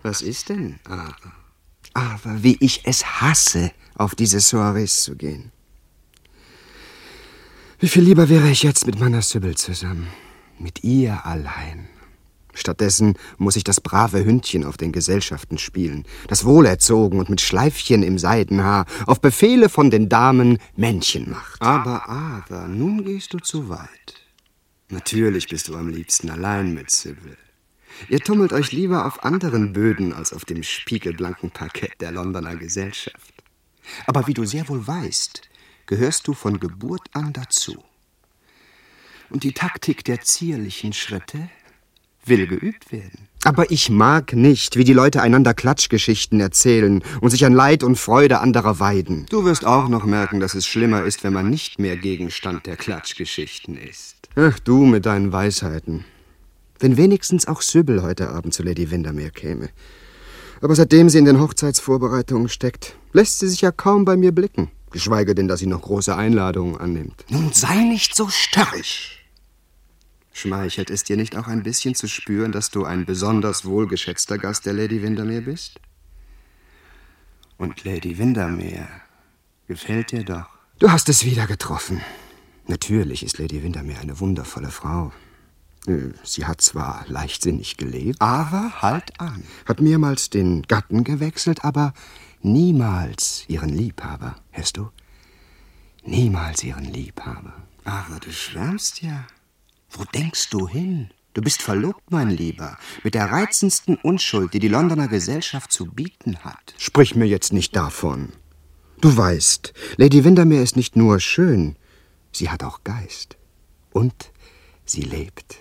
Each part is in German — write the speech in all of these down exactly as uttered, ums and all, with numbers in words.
Was ist denn, aber? Aber wie ich es hasse, auf diese Soirees zu gehen. Wie viel lieber wäre ich jetzt mit meiner Sybil zusammen. Mit ihr allein. Stattdessen muss ich das brave Hündchen auf den Gesellschaften spielen, das wohlerzogen und mit Schleifchen im Seidenhaar auf Befehle von den Damen Männchen macht. Aber, aber, nun gehst du zu weit. Natürlich bist du am liebsten allein mit Sybil. Ihr tummelt euch lieber auf anderen Böden als auf dem spiegelblanken Parkett der Londoner Gesellschaft. Aber wie du sehr wohl weißt, gehörst du von Geburt an dazu. Und die Taktik der zierlichen Schritte will geübt werden. Aber ich mag nicht, wie die Leute einander Klatschgeschichten erzählen und sich an Leid und Freude anderer weiden. Du wirst auch noch merken, dass es schlimmer ist, wenn man nicht mehr Gegenstand der Klatschgeschichten ist. Ach, du mit deinen Weisheiten. Wenn wenigstens auch Sybil heute Abend zu Lady Windermere käme. Aber seitdem sie in den Hochzeitsvorbereitungen steckt, lässt sie sich ja kaum bei mir blicken. Geschweige denn, dass sie noch große Einladungen annimmt. Nun sei nicht so störrisch. Schmeichelt es dir nicht auch ein bisschen zu spüren, dass du ein besonders wohlgeschätzter Gast der Lady Windermere bist? Und Lady Windermere gefällt dir doch. Du hast es wieder getroffen. Natürlich ist Lady Windermere eine wundervolle Frau. Sie hat zwar leichtsinnig gelebt, aber halt an. Hat mehrmals den Gatten gewechselt, aber niemals ihren Liebhaber, hörst du? Niemals ihren Liebhaber. Aber du schwärmst ja. Wo denkst du hin? Du bist verlobt, mein Lieber, mit der reizendsten Unschuld, die die Londoner Gesellschaft zu bieten hat. Sprich mir jetzt nicht davon. Du weißt, Lady Windermere ist nicht nur schön, sie hat auch Geist. Und sie lebt.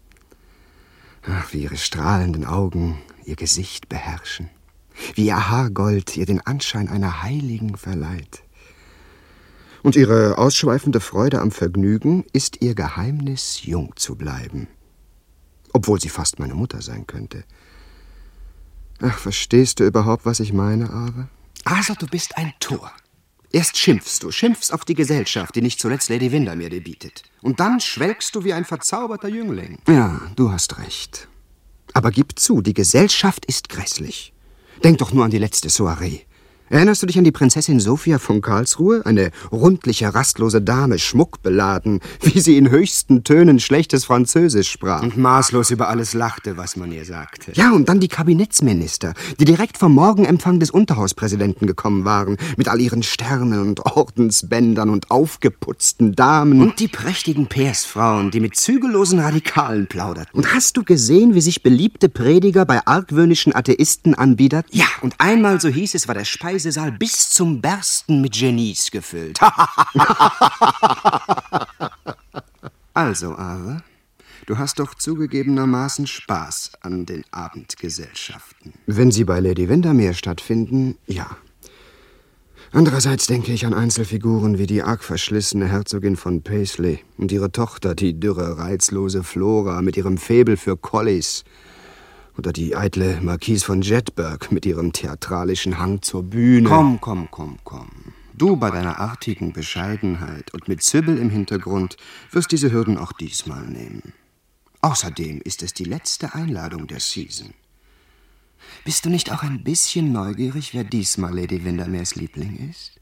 Ach, wie ihre strahlenden Augen ihr Gesicht beherrschen. Wie ihr Haargold ihr den Anschein einer Heiligen verleiht. Und ihre ausschweifende Freude am Vergnügen ist ihr Geheimnis, jung zu bleiben. Obwohl sie fast meine Mutter sein könnte. Ach, verstehst du überhaupt, was ich meine, Arthur? Also, du bist ein Tor. Erst schimpfst du, schimpfst auf die Gesellschaft, die nicht zuletzt Lady Windermere dir bietet. Und dann schwelgst du wie ein verzauberter Jüngling. Ja, du hast recht. Aber gib zu, die Gesellschaft ist grässlich. Denk doch nur an die letzte Soiree. Erinnerst du dich an die Prinzessin Sophia von Karlsruhe? Eine rundliche, rastlose Dame, schmuckbeladen, wie sie in höchsten Tönen schlechtes Französisch sprach. Und maßlos über alles lachte, was man ihr sagte. Ja, und dann die Kabinettsminister, die direkt vom Morgenempfang des Unterhauspräsidenten gekommen waren, mit all ihren Sternen und Ordensbändern und aufgeputzten Damen. Und die prächtigen Pairsfrauen, die mit zügellosen Radikalen plauderten. Und hast du gesehen, wie sich beliebte Prediger bei argwöhnischen Atheisten anbiederten? Ja, und einmal, so hieß es, war der Speise Saal bis zum Bersten mit Genies gefüllt. Also, Arthur, du hast doch zugegebenermaßen Spaß an den Abendgesellschaften. Wenn sie bei Lady Windermere stattfinden, ja. Andererseits denke ich an Einzelfiguren wie die arg verschlissene Herzogin von Paisley und ihre Tochter, die dürre, reizlose Flora mit ihrem Faible für Collies. Oder die eitle Marquise von Jedburgh mit ihrem theatralischen Hang zur Bühne. Komm, komm, komm, komm. Du bei deiner artigen Bescheidenheit und mit Sybil im Hintergrund wirst diese Hürden auch diesmal nehmen. Außerdem ist es die letzte Einladung der Season. Bist du nicht auch ein bisschen neugierig, wer diesmal Lady Windermeres Liebling ist?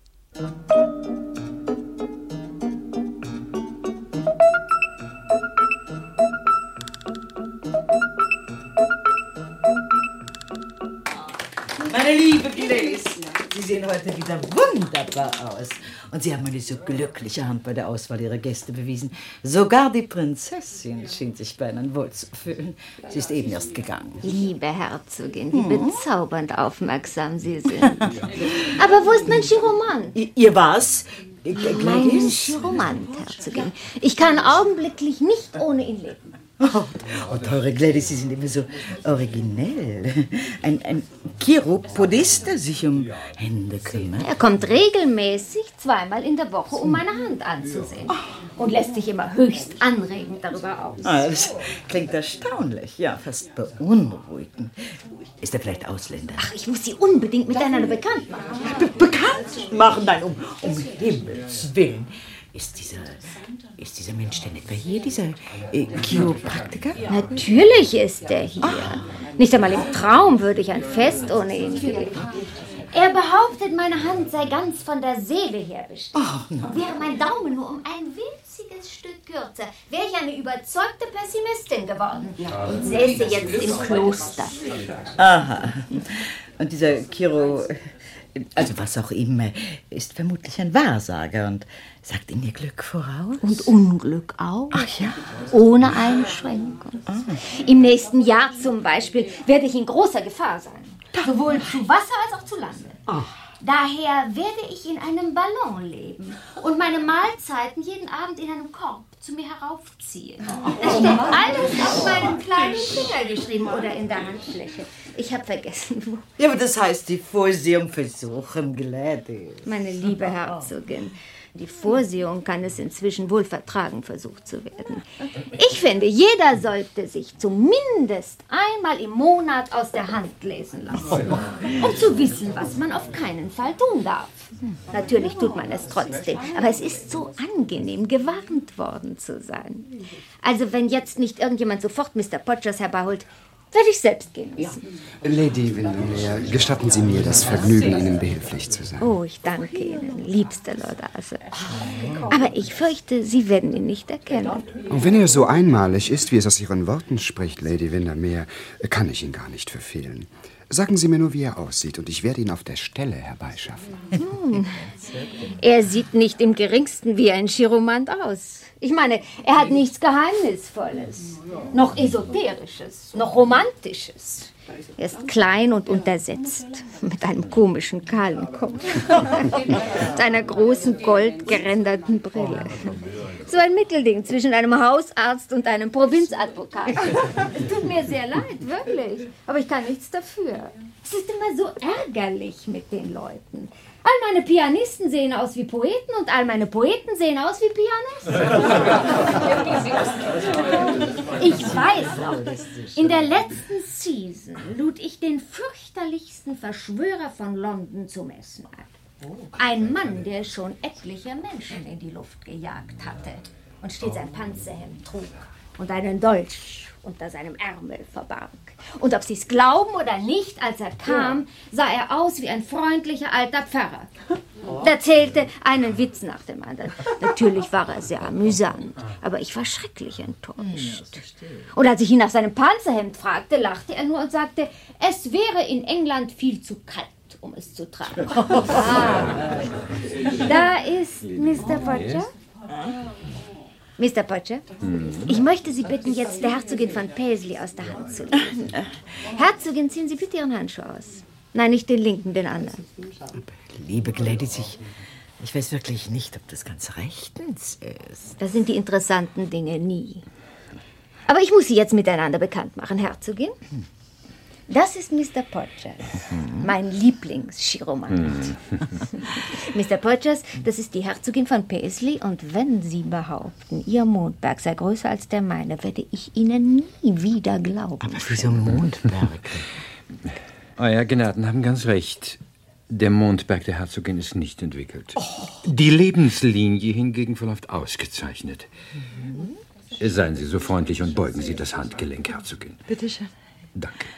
Meine liebe Gladys, Sie sehen heute wieder wunderbar aus. Und Sie haben eine so glückliche Hand bei der Auswahl Ihrer Gäste bewiesen. Sogar die Prinzessin schien sich bei Ihnen wohl zu fühlen. Sie ist eben erst gegangen. Liebe Herzogin, wie hm. bezaubernd aufmerksam Sie sind. Aber wo ist mein Chiromant? I- ihr was? Mein Chiromant, Herzogin. Ich kann augenblicklich nicht ohne ihn leben. Oh, oh, teure Gladys, Sie sind immer so originell. Ein, ein Chiropodist, der sich um Hände kümmert. Er kommt regelmäßig zweimal in der Woche, um meine Hand anzusehen. Und lässt sich immer höchst anregend darüber aus. Ah, das klingt erstaunlich, ja, fast beunruhigend. Ist er vielleicht Ausländer? Ach, ich muss Sie unbedingt miteinander bekannt machen. Be- bekannt machen? Nein, um, um Himmels Willen. Ist dieser Ist dieser Mensch denn etwa hier, dieser äh, Chiropraktiker? Natürlich ist er hier. Ach. Nicht einmal im Traum würde ich ein Fest ohne ihn fühlen. Er behauptet, meine Hand sei ganz von der Seele her bestimmt. Oh, wäre mein Daumen nur um ein winziges Stück kürzer, wäre ich eine überzeugte Pessimistin geworden und säße jetzt im Kloster. Aha. Und dieser Chiro, also was auch immer, ist vermutlich ein Wahrsager und sagt ihm ihr Glück voraus. Und Unglück auch. Ach ja. Ohne Einschränkung. Ah. Im nächsten Jahr zum Beispiel werde ich in großer Gefahr sein. Sowohl zu Wasser als auch zu Lande. Oh. Daher werde ich in einem Ballon leben und meine Mahlzeiten jeden Abend in einem Korb zu mir heraufziehen. Das steht alles auf meinem kleinen Finger geschrieben oder in der Handfläche. Ich habe vergessen, wo. Ja, aber das heißt, die Vorsehung versuchen, Gladys. Meine liebe Herzogin, die Vorsehung kann es inzwischen wohl vertragen, versucht zu werden. Ich finde, jeder sollte sich zumindest einmal im Monat aus der Hand lesen lassen, um zu wissen, was man auf keinen Fall tun darf. Natürlich tut man es trotzdem, aber es ist so angenehm, gewarnt worden zu sein. Also wenn jetzt nicht irgendjemand sofort Mister Podgers herbeiholt, werde ich selbst gehen müssen. Ja. Lady Windermere, gestatten Sie mir das Vergnügen, Ihnen behilflich zu sein. Oh, ich danke Ihnen, liebster Lord Arthur. Aber ich fürchte, Sie werden ihn nicht erkennen. Und wenn er so einmalig ist, wie es aus Ihren Worten spricht, Lady Windermere, kann ich ihn gar nicht verfehlen. Sagen Sie mir nur, wie er aussieht, und ich werde ihn auf der Stelle herbeischaffen. Hm. Er sieht nicht im geringsten wie ein Chiromant aus. Ich meine, er hat nichts Geheimnisvolles, noch Esoterisches, noch Romantisches. Er ist klein und untersetzt, mit einem komischen, kahlen Kopf, mit einer großen, goldgeränderten Brille. So ein Mittelding zwischen einem Hausarzt und einem Provinzadvokat. Es tut mir sehr leid, wirklich, aber ich kann nichts dafür. Es ist immer so ärgerlich mit den Leuten. All meine Pianisten sehen aus wie Poeten und all meine Poeten sehen aus wie Pianisten. Ich weiß noch, in der letzten Season lud ich den fürchterlichsten Verschwörer von London zum Essen ein. Ein Mann, der schon etliche Menschen in die Luft gejagt hatte und stets ein Panzerhemd trug und einen Dolch unter seinem Ärmel verbarg. Und ob Sie es glauben oder nicht, als er kam, sah er aus wie ein freundlicher alter Pfarrer. Er erzählte einen Witz nach dem anderen. Natürlich war er sehr amüsant, aber ich war schrecklich enttäuscht. Und als ich ihn nach seinem Panzerhemd fragte, lachte er nur und sagte, es wäre in England viel zu kalt, um es zu tragen. Ah. Da ist Mister Podger. Mister Podger, ich möchte Sie bitten, jetzt der Herzogin von Paisley aus der Hand zu legen. Herzogin, ziehen Sie bitte Ihren Handschuh aus. Nein, nicht den linken, den anderen. Liebe Gladys, ich, ich weiß wirklich nicht, ob das ganz rechtens ist. Das sind die interessanten Dinge nie. Aber ich muss Sie jetzt miteinander bekannt machen, Herzogin. Das ist Mister Podgers, mein Lieblingschiromant. Mister Podgers, das ist die Herzogin von Paisley, und wenn Sie behaupten, Ihr Mondberg sei größer als der meine, werde ich Ihnen nie wieder glauben. Aber wieso Mondberg? Euer Gnaden haben ganz recht. Der Mondberg der Herzogin ist nicht entwickelt. Oh. Die Lebenslinie hingegen verläuft ausgezeichnet. Mhm. Seien Sie so freundlich und beugen Sie das Handgelenk, Herzogin. Bitte schön. Danke.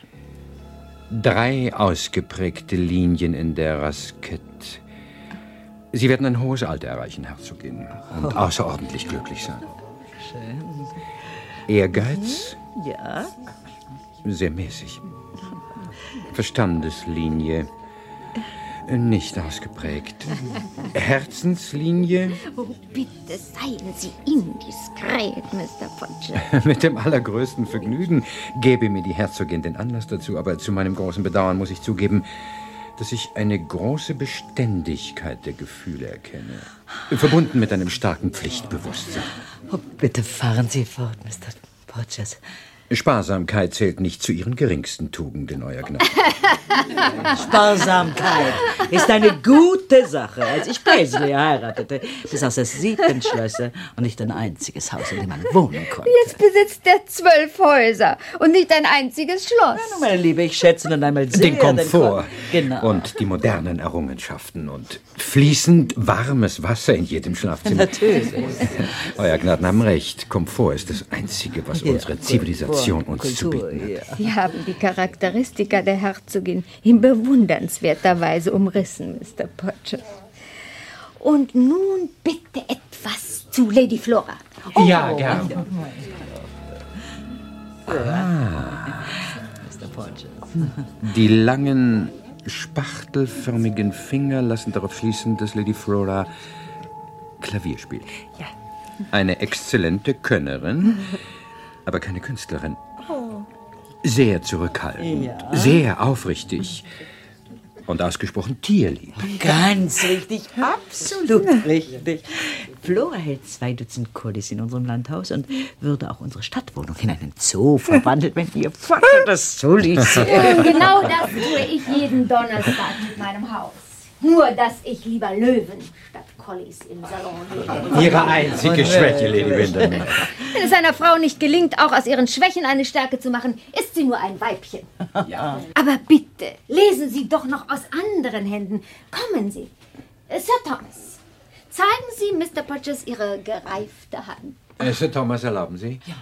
Drei ausgeprägte Linien in der Raskette. Sie werden ein hohes Alter erreichen, Herzogin, und oh. außerordentlich glücklich sein. Schön. Ehrgeiz? Ja. Sehr mäßig. Verstandeslinie? Nicht ausgeprägt. Herzenslinie? Oh, bitte seien Sie indiskret, Mister Podger. Mit dem allergrößten Vergnügen gäbe mir die Herzogin den Anlass dazu, aber zu meinem großen Bedauern muss ich zugeben, dass ich eine große Beständigkeit der Gefühle erkenne, verbunden mit einem starken Pflichtbewusstsein. Oh, bitte fahren Sie fort, Mister Podgers. Sparsamkeit zählt nicht zu Ihren geringsten Tugenden, Euer Gnade. Sparsamkeit ist eine gute Sache. Als ich Paisley heiratete, besaß er sieben Schlösser und nicht ein einziges Haus, in dem man wohnen konnte. Jetzt besitzt er zwölf Häuser und nicht ein einziges Schloss. Ja, meine Liebe, ich schätze nun einmal sehr Den Komfort den Kom genau. und die modernen Errungenschaften und fließend warmes Wasser in jedem Schlafzimmer. Natürlich. Euer Gnaden haben recht. Komfort ist das Einzige, was Ja, unsere Zivilisation Kultur, uns zu Kultur, bieten hat. ja. Sie haben die Charakteristika der Herzogin in bewundernswerter Weise umrissen, Mister Podger. Und nun bitte etwas zu Lady Flora. Ja, gern. Ah. Mister Podger. Die langen, spachtelförmigen Finger lassen darauf schließen, dass Lady Flora Klavier spielt. Ja. Eine exzellente Könnerin, aber keine Künstlerin. Sehr zurückhaltend, Ja. sehr aufrichtig und ausgesprochen tierlieb. Ganz richtig, absolut richtig. Flora hält zwei Dutzend Kollis in unserem Landhaus und würde auch unsere Stadtwohnung in einen Zoo verwandeln, wenn ihr Vater das so ließ. Und genau das tue ich jeden Donnerstag mit meinem Haus. Nur, dass ich lieber Löwen statt Collies im Salon lebe. Ihre einzige Schwäche, Lady Windermere. Wenn es einer Frau nicht gelingt, auch aus ihren Schwächen eine Stärke zu machen, ist sie nur ein Weibchen. Ja. Aber bitte, lesen Sie doch noch aus anderen Händen. Kommen Sie. Äh, Sir Thomas, zeigen Sie Mister Podgers Ihre gereifte Hand. Äh, Sir Thomas, erlauben Sie? Ja.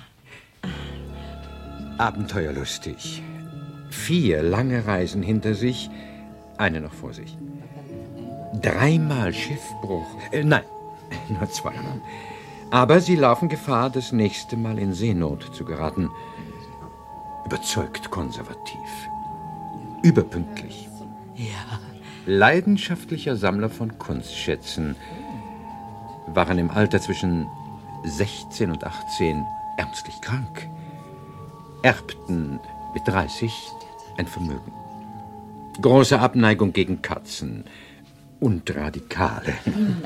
Abenteuerlustig. Vier lange Reisen hinter sich, eine noch vor sich. Dreimal Schiffbruch. Äh, nein, nur zweimal. Aber sie laufen Gefahr, das nächste Mal in Seenot zu geraten. Überzeugt konservativ. Überpünktlich. Ja. Leidenschaftlicher Sammler von Kunstschätzen. Waren im Alter zwischen sechzehn und achtzehn ernstlich krank. Erbten mit dreißig ein Vermögen. Große Abneigung gegen Katzen. Und Radikale.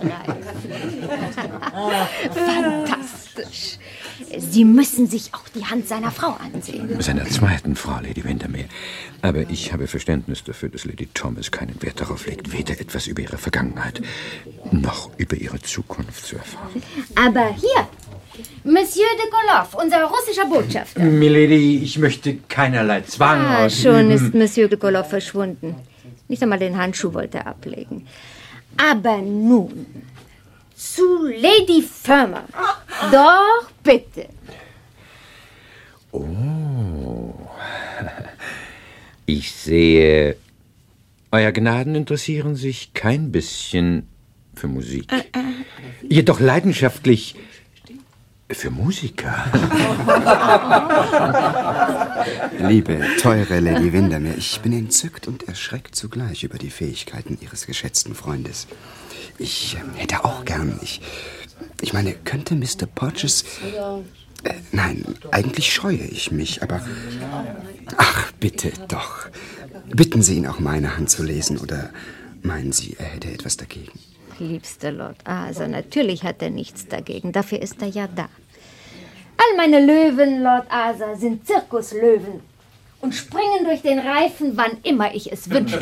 Fantastisch. Sie müssen sich auch die Hand seiner Frau ansehen. Seiner zweiten Frau, Lady Windermere. Aber ich habe Verständnis dafür, dass Lady Thomas keinen Wert darauf legt, weder etwas über ihre Vergangenheit noch über ihre Zukunft zu erfahren. Aber hier, Monsieur de Koloff, unser russischer Botschafter. Milady, ich möchte keinerlei Zwang Ah, ausüben. schon ist Monsieur de Koloff verschwunden. Nicht einmal den Handschuh wollte er ablegen. Aber nun zu Lady Fermor. Doch, bitte. Oh. Ich sehe, Euer Gnaden interessieren sich kein bisschen für Musik. Äh, äh. Jedoch leidenschaftlich für Musiker. Liebe, teure Lady Windermere, ich bin entzückt und erschreckt zugleich über die Fähigkeiten Ihres geschätzten Freundes. Ich äh, hätte auch gern, ich, ich meine, könnte Mister Podgers... Äh, nein, eigentlich scheue ich mich, aber... Ach, bitte doch. Bitten Sie ihn auch, meine Hand zu lesen, oder meinen Sie, er hätte etwas dagegen? Liebster Lord Arthur, natürlich hat er nichts dagegen. Dafür ist er ja da. All meine Löwen, Lord Arthur, sind Zirkuslöwen und springen durch den Reifen, wann immer ich es wünsche.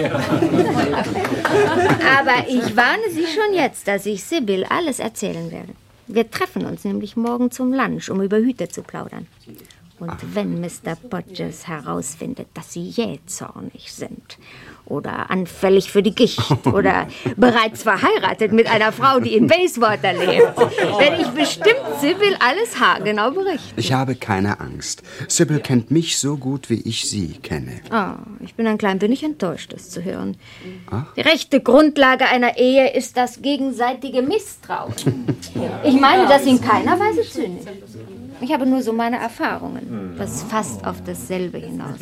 Aber ich warne Sie schon jetzt, dass ich Sybil alles erzählen werde. Wir treffen uns nämlich morgen zum Lunch, um über Hüte zu plaudern. Und wenn Mister Podgers herausfindet, dass Sie jähzornig sind oder anfällig für die Gicht oder bereits verheiratet mit einer Frau, die in Bayswater lebt, werde ich bestimmt Sybil alles haargenau berichten. Ich habe keine Angst. Sybil kennt mich so gut, wie ich sie kenne. Oh, ich bin ein klein wenig enttäuscht, das zu hören. Ach? Die rechte Grundlage einer Ehe ist das gegenseitige Misstrauen. Ich meine das in keiner Weise zynisch. Ich habe nur so meine Erfahrungen, was fast auf dasselbe hinaus.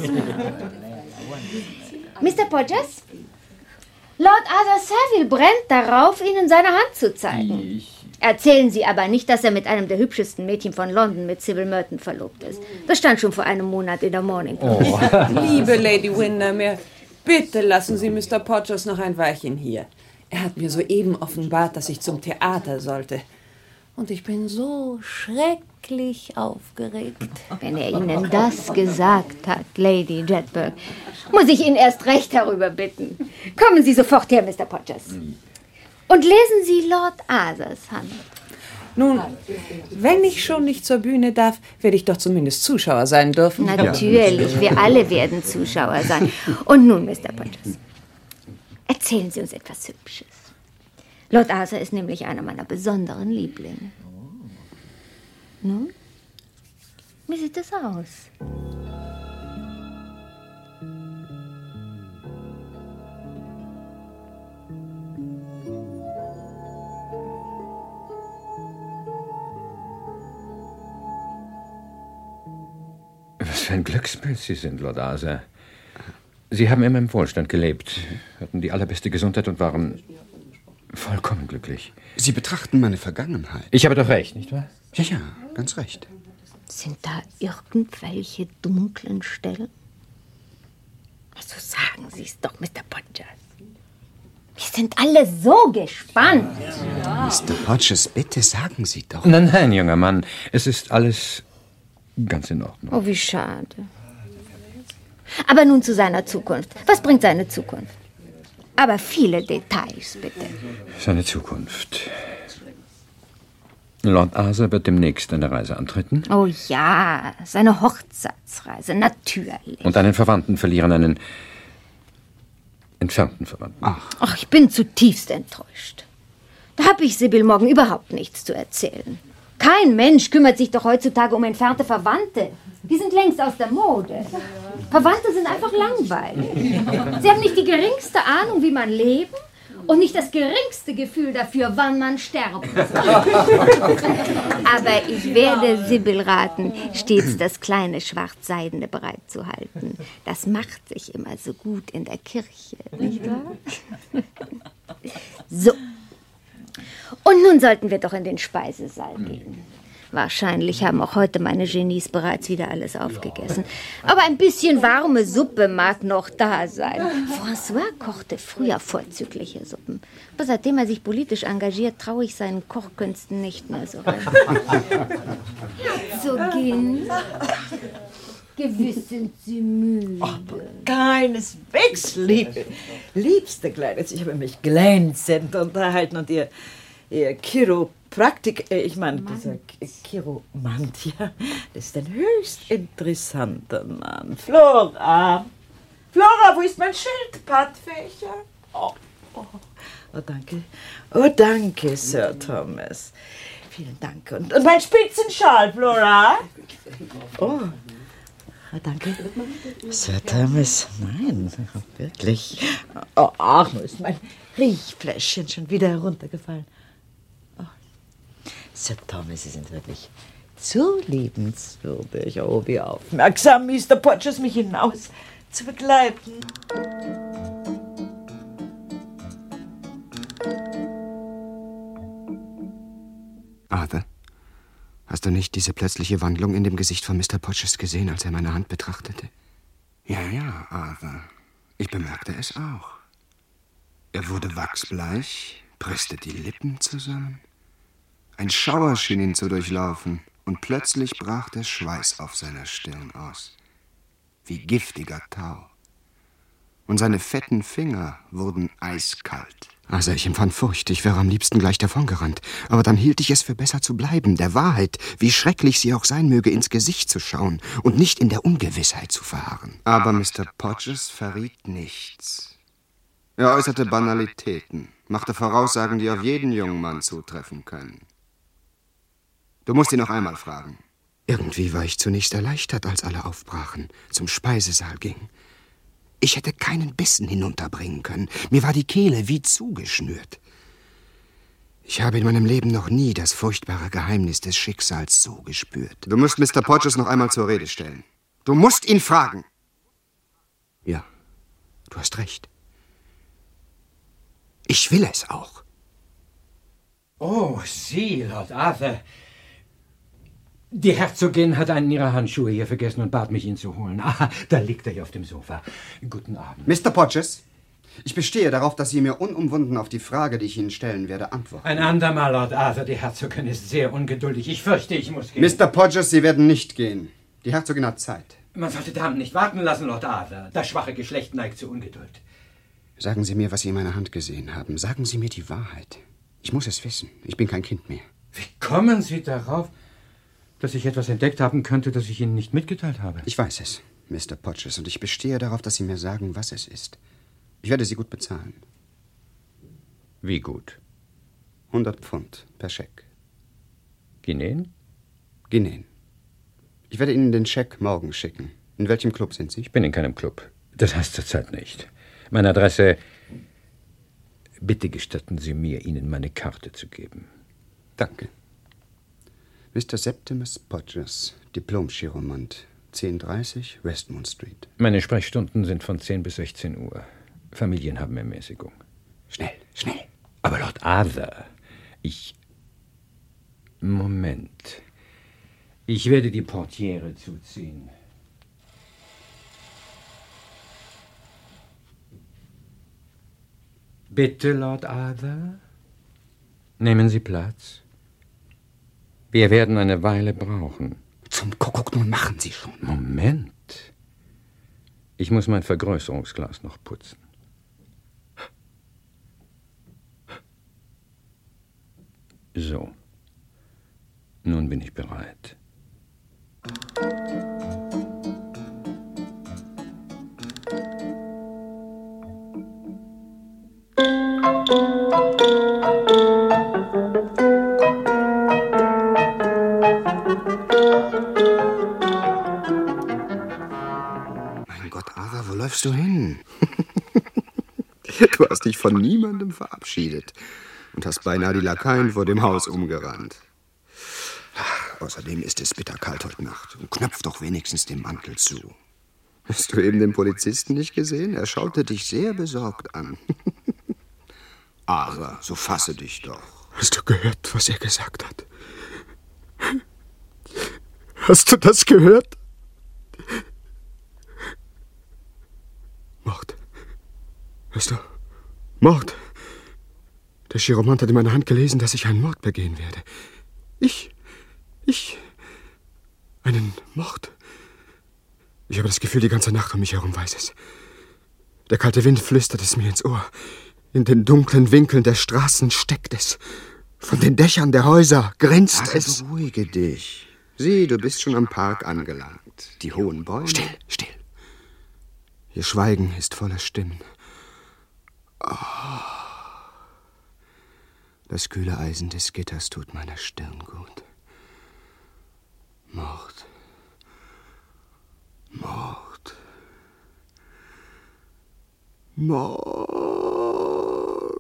Mister Podgers? Lord Arthur Savile brennt darauf, Ihnen seine Hand zu zeigen. Erzählen Sie aber nicht, dass er mit einem der hübschesten Mädchen von London, mit Sybil Merton, verlobt ist. Das stand schon vor einem Monat in der Morning Post. Oh. Liebe Lady Windermere, bitte lassen Sie Mister Podgers noch ein Weilchen hier. Er hat mir soeben offenbart, dass ich zum Theater sollte. Und ich bin so schrecklich aufgeregt. Wenn er Ihnen das gesagt hat, Lady Jedburgh, muss ich ihn erst recht darüber bitten. Kommen Sie sofort her, Mister Podgers. Und lesen Sie Lord Arthurs Hand. Nun, wenn ich schon nicht zur Bühne darf, werde ich doch zumindest Zuschauer sein dürfen. Natürlich, wir alle werden Zuschauer sein. Und nun, Mister Podgers, erzählen Sie uns etwas Hübsches. Lord Arthur ist nämlich einer meiner besonderen Lieblinge. Nun, wie sieht es aus? Was für ein Glückspilz Sie sind, Lord Arthur. Sie haben immer im Wohlstand gelebt, hatten die allerbeste Gesundheit und waren vollkommen glücklich. Sie betrachten meine Vergangenheit. Ich habe doch recht, nicht wahr? Ja, ja, ganz recht. Sind da irgendwelche dunklen Stellen? Also sagen Sie es doch, Mister Podgers. Wir sind alle so gespannt. Mister Podgers, bitte sagen Sie doch. Nein, nein, junger Mann. Es ist alles ganz in Ordnung. Oh, wie schade. Aber nun zu seiner Zukunft. Was bringt seine Zukunft? Aber viele Details, bitte. Seine Zukunft. Lord Arthur wird demnächst eine Reise antreten. Oh ja, seine Hochzeitsreise, natürlich. Und einen Verwandten verlieren, einen entfernten Verwandten. Ach, Ach, ich bin zutiefst enttäuscht. Da habe ich Sibyl morgen überhaupt nichts zu erzählen. Kein Mensch kümmert sich doch heutzutage um entfernte Verwandte. Die sind längst aus der Mode. Verwandte sind einfach langweilig. Sie haben nicht die geringste Ahnung, wie man leben und nicht das geringste Gefühl dafür, wann man sterben soll. Aber ich werde Sibyl raten, stets das kleine Schwarzseidene bereitzuhalten. Das macht sich immer so gut in der Kirche, nicht wahr? So. Und nun sollten wir doch in den Speisesaal gehen. Wahrscheinlich haben auch heute meine Genies bereits wieder alles aufgegessen. Aber ein bisschen warme Suppe mag noch da sein. François kochte früher vorzügliche Suppen. Aber seitdem er sich politisch engagiert, traue ich seinen Kochkünsten nicht mehr so rein. Herzogin, gewiss sind Sie müde. Oh, keineswegs, liebe, liebste Kleines. Ich habe mich glänzend unterhalten und ihr, ihr Chiropraktik, äh, ich meine, dieser Chiromant, ja, das ist ein höchst interessanter Mann. Flora, Flora, wo ist mein Schildpattfächer? Oh, oh, oh, danke. Oh, danke, Sir Thomas. Vielen Dank. Und, und mein Spitzenschal, Flora? Oh. Oh, danke. Sir Thomas, nein, wirklich. Oh, ach, nur ist mein Riechfläschchen schon wieder heruntergefallen. Oh. Sir Thomas, Sie sind wirklich zu liebenswürdig. Oh, wie aufmerksam Mister Podgers, mich hinaus zu begleiten. Arthur? Hast du nicht diese plötzliche Wandlung in dem Gesicht von Mister Podgers gesehen, als er meine Hand betrachtete? Ja, ja, Arthur. Ich bemerkte es auch. Er wurde wachsbleich, presste die Lippen zusammen. Ein Schauer schien ihn zu durchlaufen, und plötzlich brach der Schweiß auf seiner Stirn aus. Wie giftiger Tau. Und seine fetten Finger wurden eiskalt. Also ich empfand Furcht, ich wäre am liebsten gleich davongerannt. Aber dann hielt ich es für besser zu bleiben, der Wahrheit, wie schrecklich sie auch sein möge, ins Gesicht zu schauen und nicht in der Ungewissheit zu verharren. Aber Mister Podgers verriet nichts. Er äußerte Banalitäten, machte Voraussagen, die auf jeden jungen Mann zutreffen können. Du musst ihn noch einmal fragen. Irgendwie war ich zunächst erleichtert, als alle aufbrachen, zum Speisesaal gingen. Ich hätte keinen Bissen hinunterbringen können. Mir war die Kehle wie zugeschnürt. Ich habe in meinem Leben noch nie das furchtbare Geheimnis des Schicksals so gespürt. Du musst Mister Podgers noch einmal zur Rede stellen. Du musst ihn fragen. Ja, du hast recht. Ich will es auch. Oh, Sie, Lord Arthur. Die Herzogin hat einen ihrer Handschuhe hier vergessen und bat mich, ihn zu holen. Ah, da liegt er hier auf dem Sofa. Guten Abend. Mister Podgers, Ich bestehe darauf, dass Sie mir unumwunden auf die Frage, die ich Ihnen stellen werde, antworten. Ein andermal, Lord Arthur. Die Herzogin ist sehr ungeduldig. Ich fürchte, ich muss gehen. Mister Podgers, Sie werden nicht gehen. Die Herzogin hat Zeit. Man sollte Damen nicht warten lassen, Lord Arthur. Das schwache Geschlecht neigt zu Ungeduld. Sagen Sie mir, was Sie in meiner Hand gesehen haben. Sagen Sie mir die Wahrheit. Ich muss es wissen. Ich bin kein Kind mehr. Wie kommen Sie darauf, dass ich etwas entdeckt haben könnte, das ich Ihnen nicht mitgeteilt habe? Ich weiß es, Mister Podgers, und ich bestehe darauf, dass Sie mir sagen, was es ist. Ich werde Sie gut bezahlen. Wie gut? hundert Pfund per Scheck. Guineen? Guineen. Ich werde Ihnen den Scheck morgen schicken. In welchem Club sind Sie? Ich bin in keinem Club. Das heißt zurzeit nicht. Meine Adresse... Bitte gestatten Sie mir, Ihnen meine Karte zu geben. Danke. Mister Septimus Podgers, Diplom-Chiromant, zehn dreißig Westmont Street. Meine Sprechstunden sind von zehn bis sechzehn Uhr. Familien haben Ermäßigung. Schnell, schnell. Aber Lord Arthur, ich... Moment. Ich werde die Portiere zuziehen. Bitte, Lord Arthur. Nehmen Sie Platz. Wir werden eine Weile brauchen. Zum Kuckuck, nun machen Sie schon. Moment. Ich muss mein Vergrößerungsglas noch putzen. So. Nun bin ich bereit. Mein Gott, Arthur, wo läufst du hin? Du hast dich von niemandem verabschiedet und hast beinahe die Lakaien vor dem Haus umgerannt. Ach, außerdem ist es bitterkalt heute Nacht. Und knöpf doch wenigstens den Mantel zu. Hast du eben den Polizisten nicht gesehen? Er schaute dich sehr besorgt an. Arthur, so fasse dich doch. Hast du gehört, was er gesagt hat? Hast du das gehört? Mord. Hörst du? Mord. Der Chiromant hat in meiner Hand gelesen, dass ich einen Mord begehen werde. Ich? Ich? Einen Mord? Ich habe das Gefühl, die ganze Nacht um mich herum weiß es. Der kalte Wind flüstert es mir ins Ohr. In den dunklen Winkeln der Straßen steckt es. Von den Dächern der Häuser grinst Arthur, es. beruhige dich. Sieh, du bist schon am Park angelangt. Die hohen Bäume. Still, still. Ihr Schweigen ist voller Stimmen. Oh. Das kühle Eisen des Gitters tut meiner Stirn gut. Mord. Mord. Mord.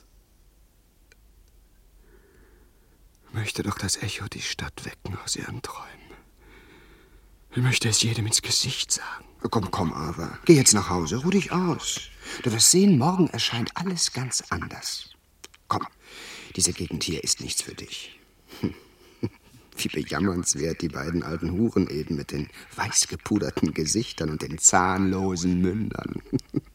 Möchte doch das Echo die Stadt wecken aus ihren Träumen. Ich möchte es jedem ins Gesicht sagen. Komm, komm, Arthur. Geh jetzt nach Hause, ruh dich aus. Du wirst sehen, morgen erscheint alles ganz anders. Komm, diese Gegend hier ist nichts für dich. Wie bejammernswert die beiden alten Huren eben mit den weißgepuderten Gesichtern und den zahnlosen Mündern.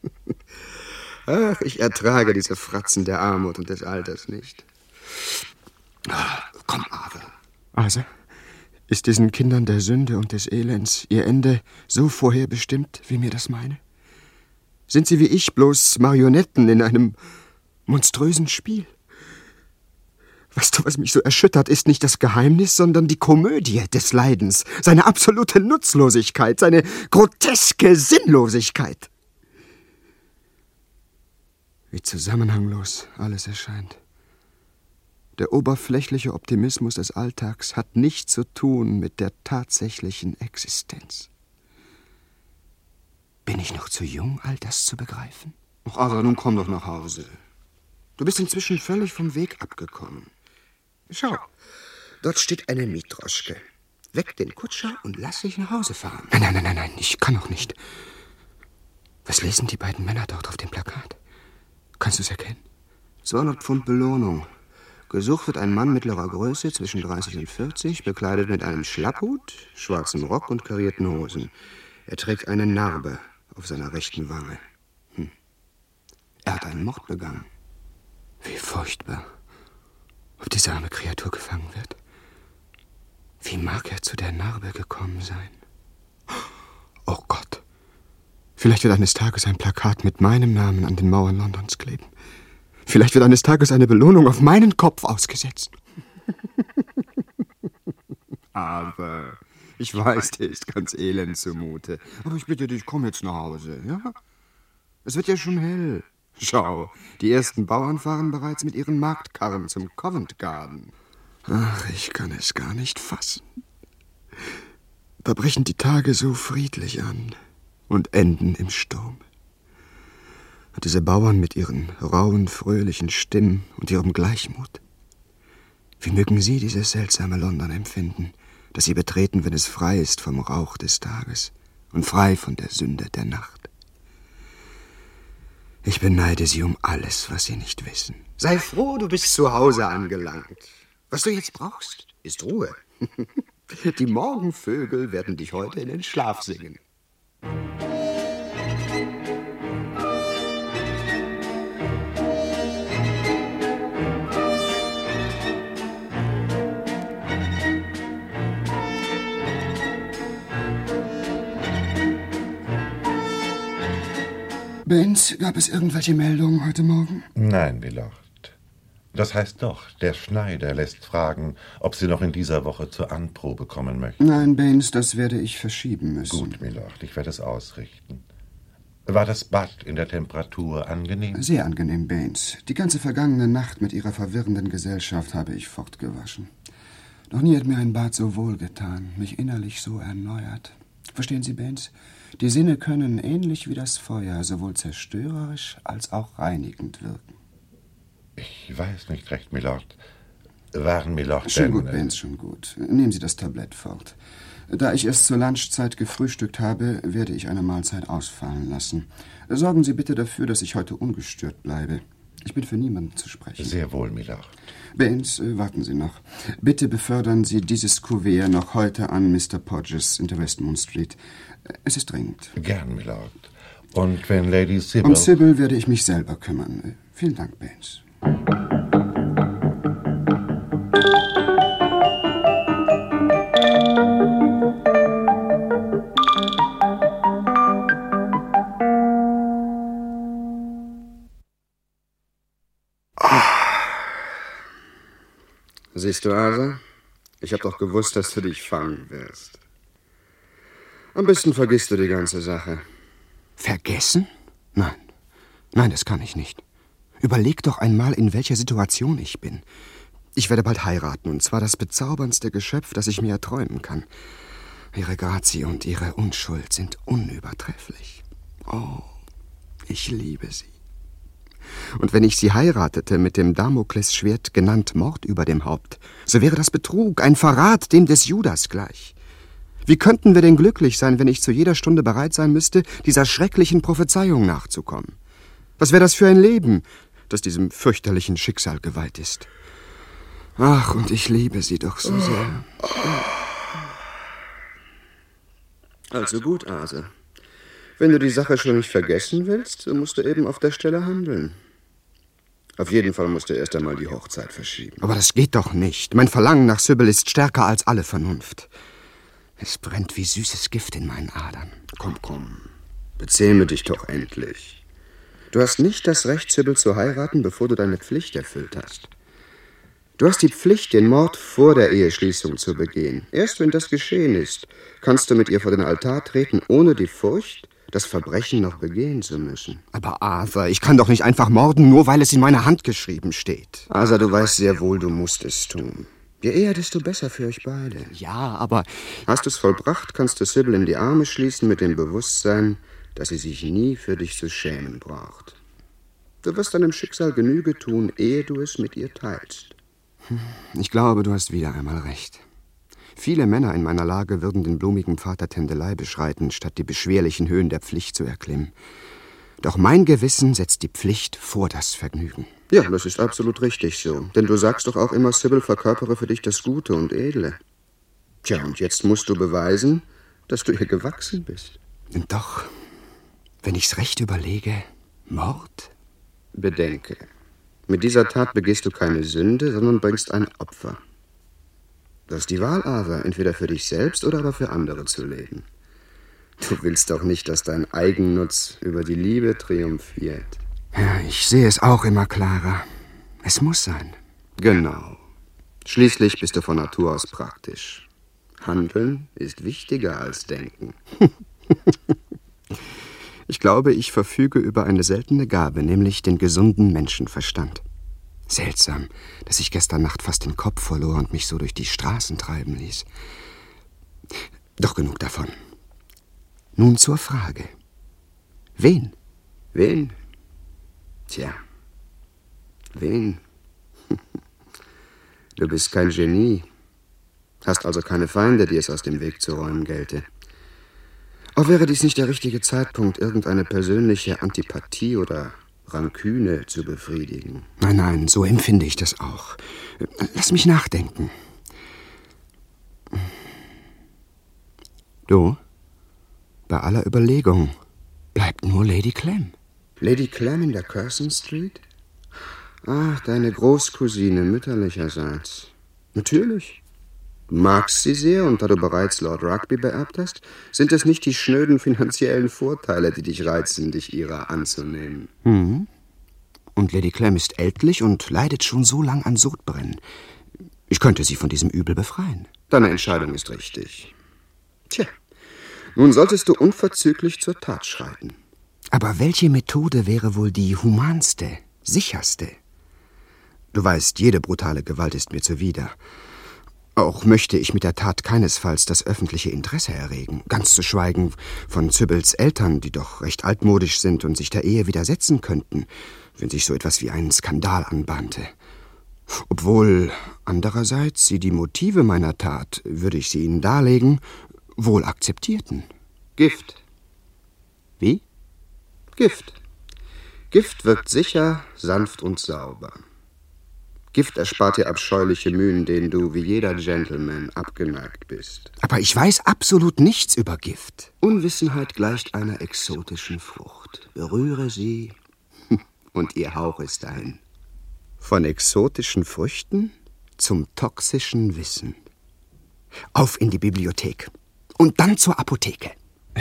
Ach, ich ertrage diese Fratzen der Armut und des Alters nicht. Komm, Arthur. Also, ist diesen Kindern der Sünde und des Elends ihr Ende so vorherbestimmt, wie mir das meine? Sind sie wie ich bloß Marionetten in einem monströsen Spiel? Weißt du, was mich so erschüttert, ist nicht das Geheimnis, sondern die Komödie des Leidens, seine absolute Nutzlosigkeit, seine groteske Sinnlosigkeit. Wie zusammenhanglos alles erscheint. Der oberflächliche Optimismus des Alltags hat nichts zu tun mit der tatsächlichen Existenz. Bin ich noch zu jung, all das zu begreifen? Ach, Arthur, nun komm doch nach Hause. Du bist inzwischen völlig vom Weg abgekommen. Schau, dort steht eine Mietdroschke. Weck den Kutscher und lass dich nach Hause fahren. Nein, nein, nein, nein, nein, ich kann auch nicht. Was lesen die beiden Männer dort auf dem Plakat? Kannst du es erkennen? zweihundert Pfund Belohnung. Gesucht wird ein Mann mittlerer Größe, zwischen dreißig und vierzig, bekleidet mit einem Schlapphut, schwarzem Rock und karierten Hosen. Er trägt eine Narbe auf seiner rechten Wange. Hm. Er hat einen Mord begangen. Wie furchtbar. Ob diese arme Kreatur gefangen wird. Wie mag er zu der Narbe gekommen sein? Oh Gott. Vielleicht wird eines Tages ein Plakat mit meinem Namen an den Mauern Londons kleben. Vielleicht wird eines Tages eine Belohnung auf meinen Kopf ausgesetzt. Aber ich weiß, dir ist ganz elend zumute. Aber ich bitte dich, komm jetzt nach Hause, ja? Es wird ja schon hell. Schau, die ersten Bauern fahren bereits mit ihren Marktkarren zum Covent Garden. Ach, ich kann es gar nicht fassen. Da brechen die Tage so friedlich an und enden im Sturm. Und diese Bauern mit ihren rauen, fröhlichen Stimmen und ihrem Gleichmut. Wie mögen sie dieses seltsame London empfinden, das sie betreten, wenn es frei ist vom Rauch des Tages und frei von der Sünde der Nacht? Ich beneide sie um alles, was sie nicht wissen. Sei froh, du bist zu Hause angelangt. Was du jetzt brauchst, ist Ruhe. Die Morgenvögel werden dich heute in den Schlaf singen. Baines, gab es irgendwelche Meldungen heute Morgen? Nein, Milord. Das heißt doch, der Schneider lässt fragen, ob Sie noch in dieser Woche zur Anprobe kommen möchten. Nein, Baines, das werde ich verschieben müssen. Gut, Milord, ich werde es ausrichten. War das Bad in der Temperatur angenehm? Sehr angenehm, Baines. Die ganze vergangene Nacht mit Ihrer verwirrenden Gesellschaft habe ich fortgewaschen. Noch nie hat mir ein Bad so wohlgetan, mich innerlich so erneuert. Verstehen Sie, Baines? Die Sinne können, ähnlich wie das Feuer, sowohl zerstörerisch als auch reinigend wirken. Ich weiß nicht recht, Milord. Waren Milord Schon denn... gut, Baines, schon gut. Nehmen Sie das Tablett fort. Da ich erst zur Lunchzeit gefrühstückt habe, werde ich eine Mahlzeit ausfallen lassen. Sorgen Sie bitte dafür, dass ich heute ungestört bleibe. Ich bin für niemanden zu sprechen. Sehr wohl, Milord. Baines, äh, warten Sie noch. Bitte befördern Sie dieses Kuvert noch heute an Mister Podges in der Westmont Street. Es ist dringend. Gern, Milord. Und wenn Lady Sybil... Um Sybil werde ich mich selber kümmern. Vielen Dank, Baines. Siehst du, Asa? Ich habe doch gewusst, dass du dich fangen wirst. Am besten vergisst du die ganze Sache. Vergessen? Nein. Nein, das kann ich nicht. Überleg doch einmal, in welcher Situation ich bin. Ich werde bald heiraten, und zwar das bezauberndste Geschöpf, das ich mir erträumen kann. Ihre Grazie und ihre Unschuld sind unübertrefflich. Oh, ich liebe sie. Und wenn ich sie heiratete mit dem Damoklesschwert genannt Mord über dem Haupt, so wäre das Betrug, ein Verrat dem des Judas gleich. Wie könnten wir denn glücklich sein, wenn ich zu jeder Stunde bereit sein müsste, dieser schrecklichen Prophezeiung nachzukommen? Was wäre das für ein Leben, das diesem fürchterlichen Schicksal geweiht ist? Ach, und ich liebe sie doch so sehr. Also gut, Ase. Wenn du die Sache schon nicht vergessen willst, so musst du eben auf der Stelle handeln. Auf jeden Fall musst du erst einmal die Hochzeit verschieben. Aber das geht doch nicht. Mein Verlangen nach Sybil ist stärker als alle Vernunft. Es brennt wie süßes Gift in meinen Adern. Komm, komm. Bezähme dich doch endlich. Du hast nicht das Recht, Sybil zu heiraten, bevor du deine Pflicht erfüllt hast. Du hast die Pflicht, den Mord vor der Eheschließung zu begehen. Erst wenn das geschehen ist, kannst du mit ihr vor den Altar treten, ohne die Furcht, das Verbrechen noch begehen zu müssen. Aber Arthur, ich kann doch nicht einfach morden, nur weil es in meiner Hand geschrieben steht. Arthur, du weißt sehr wohl, du musst es tun. Je eher, desto besser für euch beide. Ja, aber... Hast du es vollbracht, kannst du Sybil in die Arme schließen mit dem Bewusstsein, dass sie sich nie für dich zu schämen braucht. Du wirst deinem Schicksal Genüge tun, ehe du es mit ihr teilst. Ich glaube, du hast wieder einmal recht. Viele Männer in meiner Lage würden den blumigen Pfad der Tändelei beschreiten, statt die beschwerlichen Höhen der Pflicht zu erklimmen. Doch mein Gewissen setzt die Pflicht vor das Vergnügen. Ja, das ist absolut richtig so. Denn du sagst doch auch immer, Sybil verkörpere für dich das Gute und Edle. Tja, und jetzt musst du beweisen, dass du ihr gewachsen bist. Und doch, wenn ich's recht überlege, Mord? Bedenke, mit dieser Tat begehst du keine Sünde, sondern bringst ein Opfer. Du hast die Wahl aber, entweder für dich selbst oder aber für andere zu leben. Du willst doch nicht, dass dein Eigennutz über die Liebe triumphiert. Ja, ich sehe es auch immer klarer. Es muss sein. Genau. Schließlich bist du von Natur aus praktisch. Handeln ist wichtiger als Denken. Ich glaube, ich verfüge über eine seltene Gabe, nämlich den gesunden Menschenverstand. Seltsam, dass ich gestern Nacht fast den Kopf verlor und mich so durch die Straßen treiben ließ. Doch genug davon. Nun zur Frage. Wen? Wen? Tja, wen? Du bist kein Genie, hast also keine Feinde, die es aus dem Weg zu räumen gelte. Auch wäre dies nicht der richtige Zeitpunkt, irgendeine persönliche Antipathie oder Ranküne zu befriedigen. Nein, nein, so empfinde ich das auch. Lass mich nachdenken. Du, bei aller Überlegung bleibt nur Lady Clem. Lady Clem in der Curzon Street? Ach, deine Großcousine mütterlicherseits. Natürlich. Du magst sie sehr, und da du bereits Lord Rugby beerbt hast, sind es nicht die schnöden finanziellen Vorteile, die dich reizen, dich ihrer anzunehmen. Mhm. Und Lady Clem ist ältlich und leidet schon so lang an Sodbrennen. Ich könnte sie von diesem Übel befreien. Deine Entscheidung ist richtig. Tja, nun solltest du unverzüglich zur Tat schreiten. Aber welche Methode wäre wohl die humanste, sicherste? Du weißt, jede brutale Gewalt ist mir zuwider. Auch möchte ich mit der Tat keinesfalls das öffentliche Interesse erregen, ganz zu schweigen von Sybills Eltern, die doch recht altmodisch sind und sich der Ehe widersetzen könnten, wenn sich so etwas wie ein Skandal anbahnte. Obwohl andererseits sie die Motive meiner Tat, würde ich sie ihnen darlegen, wohl akzeptierten. Gift. Wie? Gift. Gift wirkt sicher, sanft und sauber. Gift erspart dir abscheuliche Mühen, denen du wie jeder Gentleman abgeneigt bist. Aber ich weiß absolut nichts über Gift. Unwissenheit gleicht einer exotischen Frucht. Berühre sie und ihr Hauch ist dahin. Von exotischen Früchten zum toxischen Wissen. Auf in die Bibliothek und dann zur Apotheke.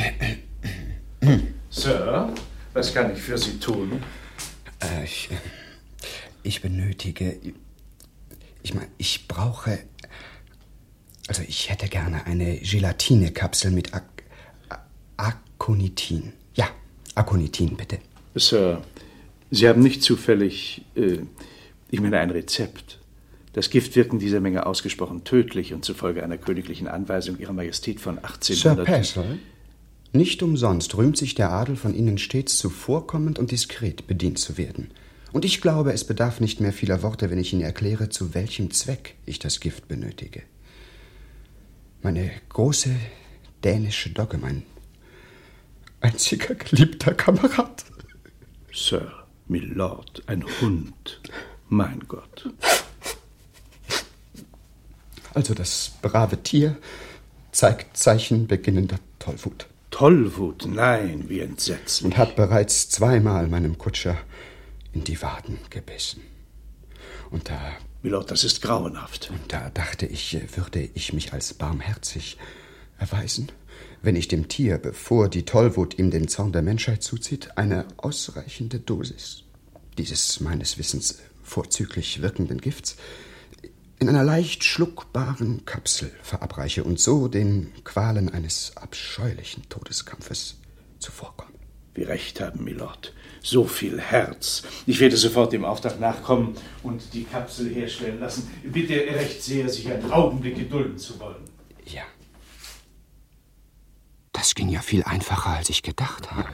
Sir, was kann ich für Sie tun? Äh, ich, ich benötige... Ich meine, ich brauche... Also ich hätte gerne eine Gelatinekapsel mit Ak Aconitin. Ja, Aconitin, bitte. Sir, Sie haben nicht zufällig... Äh, ich meine, ein Rezept. Das Gift wirkt in dieser Menge ausgesprochen tödlich und zufolge einer königlichen Anweisung Ihrer Majestät von achtzehnhundert... Sir Percival, nicht umsonst rühmt sich der Adel von Ihnen stets zuvorkommend und diskret bedient zu werden. Und ich glaube, es bedarf nicht mehr vieler Worte, wenn ich Ihnen erkläre, zu welchem Zweck ich das Gift benötige. Meine große dänische Dogge, mein einziger geliebter Kamerad. Sir, Milord, ein Hund. Mein Gott. Also das brave Tier zeigt Zeichen beginnender Tollwut. Tollwut? Nein, wie entsetzlich. Und hat bereits zweimal meinem Kutscher in die Waden gebissen. Und da... Milord, das ist grauenhaft. Und da dachte ich, würde ich mich als barmherzig erweisen, wenn ich dem Tier, bevor die Tollwut ihm den Zorn der Menschheit zuzieht, eine ausreichende Dosis dieses meines Wissens vorzüglich wirkenden Gifts in einer leicht schluckbaren Kapsel verabreiche und so den Qualen eines abscheulichen Todeskampfes zuvorkomme. Wie recht haben, Milord. So viel Herz. Ich werde sofort dem Auftrag nachkommen und die Kapsel herstellen lassen. Bitte recht sehr, sich einen Augenblick gedulden zu wollen. Ja. Das ging ja viel einfacher, als ich gedacht habe.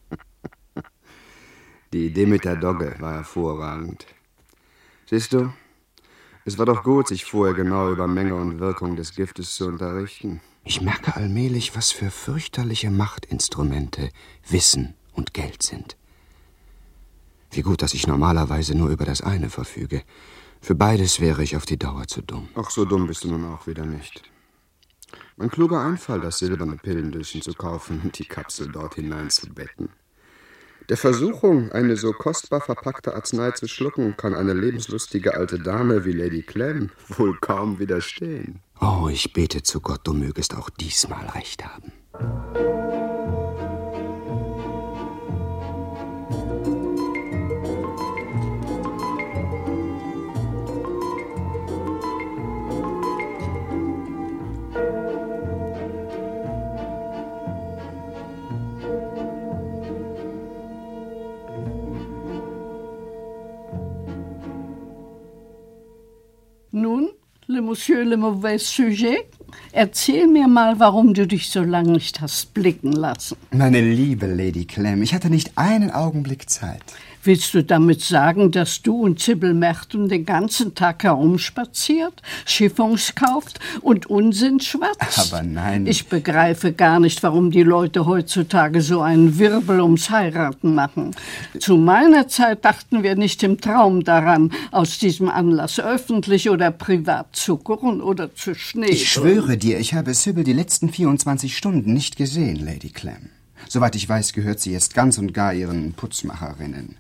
Die Idee mit der Dogge war hervorragend. Siehst du, es war doch gut, sich vorher genau über Menge und Wirkung des Giftes zu unterrichten. Ich merke allmählich, was für fürchterliche Machtinstrumente Wissen und Geld sind. Wie gut, dass ich normalerweise nur über das eine verfüge. Für beides wäre ich auf die Dauer zu dumm. Ach, so dumm bist du nun auch wieder nicht. Ein kluger Einfall, das silberne Pillendöschen zu kaufen und die Kapsel dort hineinzubetten. Der Versuchung, eine so kostbar verpackte Arznei zu schlucken, kann eine lebenslustige alte Dame wie Lady Clem wohl kaum widerstehen. Oh, ich bete zu Gott, du mögest auch diesmal recht haben. Nun, le Monsieur le mauvais sujet, erzähl mir mal, warum du dich so lange nicht hast blicken lassen. Meine liebe Lady Clem, ich hatte nicht einen Augenblick Zeit. Willst du damit sagen, dass du und Sybil Merton den ganzen Tag herumspaziert, Chiffons kauft und Unsinn schwatzt? Aber nein. Ich begreife gar nicht, warum die Leute heutzutage so einen Wirbel ums Heiraten machen. Zu meiner Zeit dachten wir nicht im Traum daran, aus diesem Anlass öffentlich oder privat zu kochen oder zu Schnee. Ich schwöre dir, ich habe Sybil die letzten vierundzwanzig Stunden nicht gesehen, Lady Clem. Soweit ich weiß, gehört sie jetzt ganz und gar ihren Putzmacherinnen.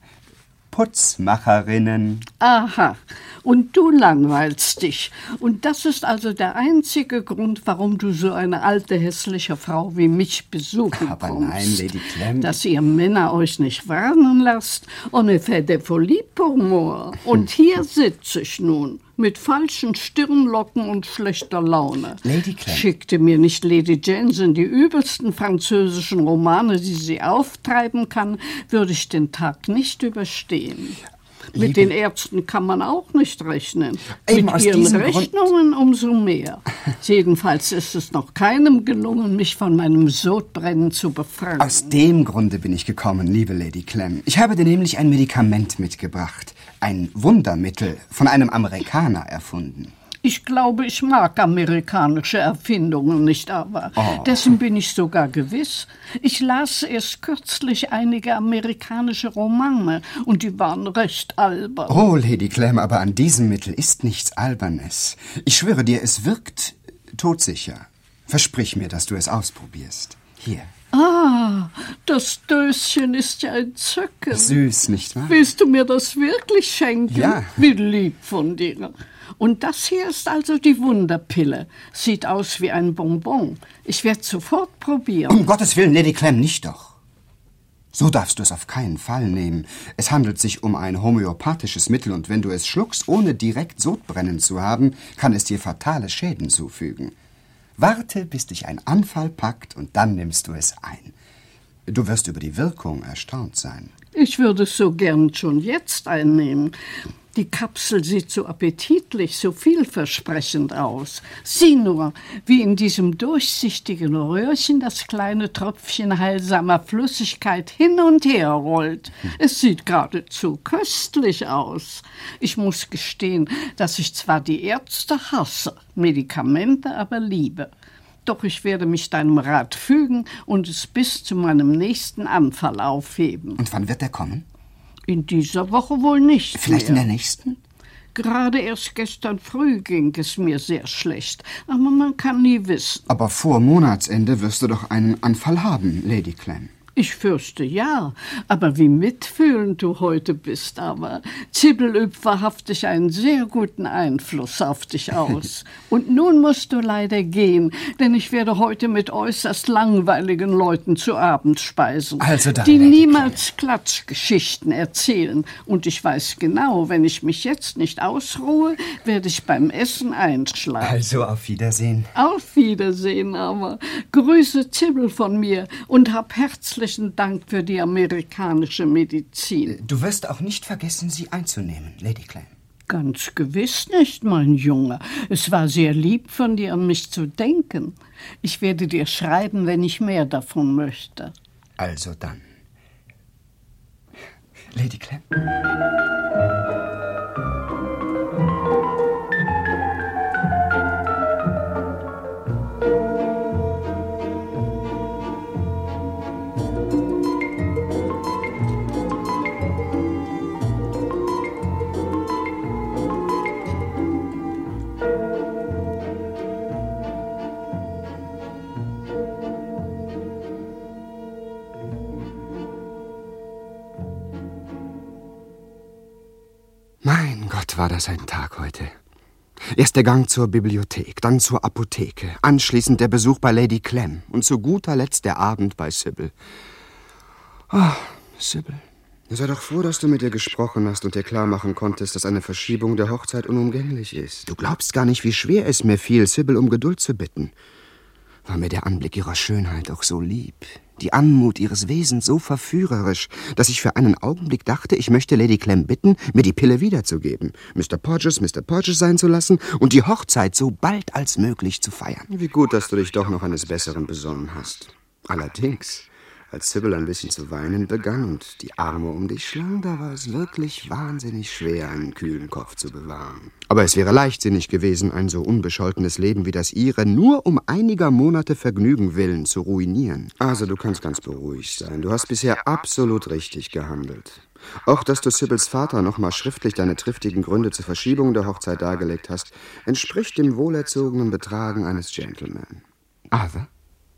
Putzmacherinnen. Aha, und du langweilst dich. Und das ist also der einzige Grund, warum du so eine alte, hässliche Frau wie mich besuchen Aber kommst. nein, Lady Clem. Dass ihr Männer euch nicht warnen lasst. On est fait de folie pour moi. Und hier sitze ich nun. Mit falschen Stirnlocken und schlechter Laune. Lady Clem. Schickte mir nicht Lady Jensen die übelsten französischen Romane, die sie auftreiben kann, würde ich den Tag nicht überstehen. Liebe, Mit den Ärzten kann man auch nicht rechnen. Eben Mit aus ihren diesem Rechnungen umso mehr. Jedenfalls ist es noch keinem gelungen, mich von meinem Sodbrennen zu befreien. Aus dem Grunde bin ich gekommen, liebe Lady Clem. Ich habe dir nämlich ein Medikament mitgebracht. Ein Wundermittel, von einem Amerikaner erfunden. Ich glaube, ich mag amerikanische Erfindungen nicht, aber Oh. dessen bin ich sogar gewiss. Ich las erst kürzlich einige amerikanische Romane und die waren recht albern. Oh, Lady Clem, aber an diesem Mittel ist nichts Albernes. Ich schwöre dir, es wirkt todsicher. Versprich mir, dass du es ausprobierst. Hier. Ah, das Döschen ist ja entzückend. Süß, nicht wahr? Willst du mir das wirklich schenken? Ja. Wie lieb von dir. Und das hier ist also die Wunderpille. Sieht aus wie ein Bonbon. Ich werde sofort probieren. Um Gottes Willen, Lady Clem, nicht doch. So darfst du es auf keinen Fall nehmen. Es handelt sich um ein homöopathisches Mittel und wenn du es schluckst, ohne direkt Sodbrennen zu haben, kann es dir fatale Schäden zufügen. Warte, bis dich ein Anfall packt und dann nimmst du es ein. Du wirst über die Wirkung erstaunt sein. Ich würde es so gern schon jetzt einnehmen. Die Kapsel sieht so appetitlich, so vielversprechend aus. Sieh nur, wie in diesem durchsichtigen Röhrchen das kleine Tröpfchen heilsamer Flüssigkeit hin und her rollt. Es sieht geradezu köstlich aus. Ich muss gestehen, dass ich zwar die Ärzte hasse, Medikamente aber liebe. Doch ich werde mich deinem Rat fügen und es bis zu meinem nächsten Anfall aufheben. Und wann wird er kommen? In dieser Woche wohl nicht Vielleicht mehr. in der nächsten? Gerade erst gestern früh ging es mir sehr schlecht. Aber man kann nie wissen. Aber vor Monatsende wirst du doch einen Anfall haben, Lady Clem. Ich fürchte ja, aber wie mitfühlend du heute bist. Aber Sybil übt wahrhaftig einen sehr guten Einfluss auf dich aus. Und nun musst du leider gehen, denn ich werde heute mit äußerst langweiligen Leuten zu Abend speisen, Also dann, die Lady niemals Klatschgeschichten erzählen. Und ich weiß genau, wenn ich mich jetzt nicht ausruhe, werde ich beim Essen einschlafen. Also auf Wiedersehen. Auf Wiedersehen aber. Grüße Sybil von mir und hab herzlichen Dank für die amerikanische Medizin. Du wirst auch nicht vergessen, sie einzunehmen, Lady Clem. Ganz gewiss nicht, mein Junge. Es war sehr lieb von dir, an mich zu denken. Ich werde dir schreiben, wenn ich mehr davon möchte. Also dann. Lady Clem. Was war das ein Tag heute? Erst der Gang zur Bibliothek, dann zur Apotheke, anschließend der Besuch bei Lady Clem und zu guter Letzt der Abend bei Sybil. Ah, oh, Sybil. Sei doch froh, dass du mit ihr gesprochen hast und dir klarmachen konntest, dass eine Verschiebung der Hochzeit unumgänglich ist. Du glaubst gar nicht, wie schwer es mir fiel, Sybil um Geduld zu bitten. War mir der Anblick ihrer Schönheit auch so lieb, die Anmut ihres Wesens so verführerisch, dass ich für einen Augenblick dachte, ich möchte Lady Clem bitten, mir die Pille wiederzugeben, Mister Porges Mister Porges sein zu lassen und die Hochzeit so bald als möglich zu feiern. Wie gut, dass du dich doch noch eines Besseren besonnen hast. Allerdings, als Sybil ein bisschen zu weinen begann und die Arme um dich schlang, da war es wirklich wahnsinnig schwer, einen kühlen Kopf zu bewahren. Aber es wäre leichtsinnig gewesen, ein so unbescholtenes Leben wie das ihre nur um einiger Monate Vergnügen willen zu ruinieren. Also, du kannst ganz beruhigt sein. Du hast bisher absolut richtig gehandelt. Auch, dass du Sybils Vater nochmal schriftlich deine triftigen Gründe zur Verschiebung der Hochzeit dargelegt hast, entspricht dem wohlerzogenen Betragen eines Gentleman. Arthur?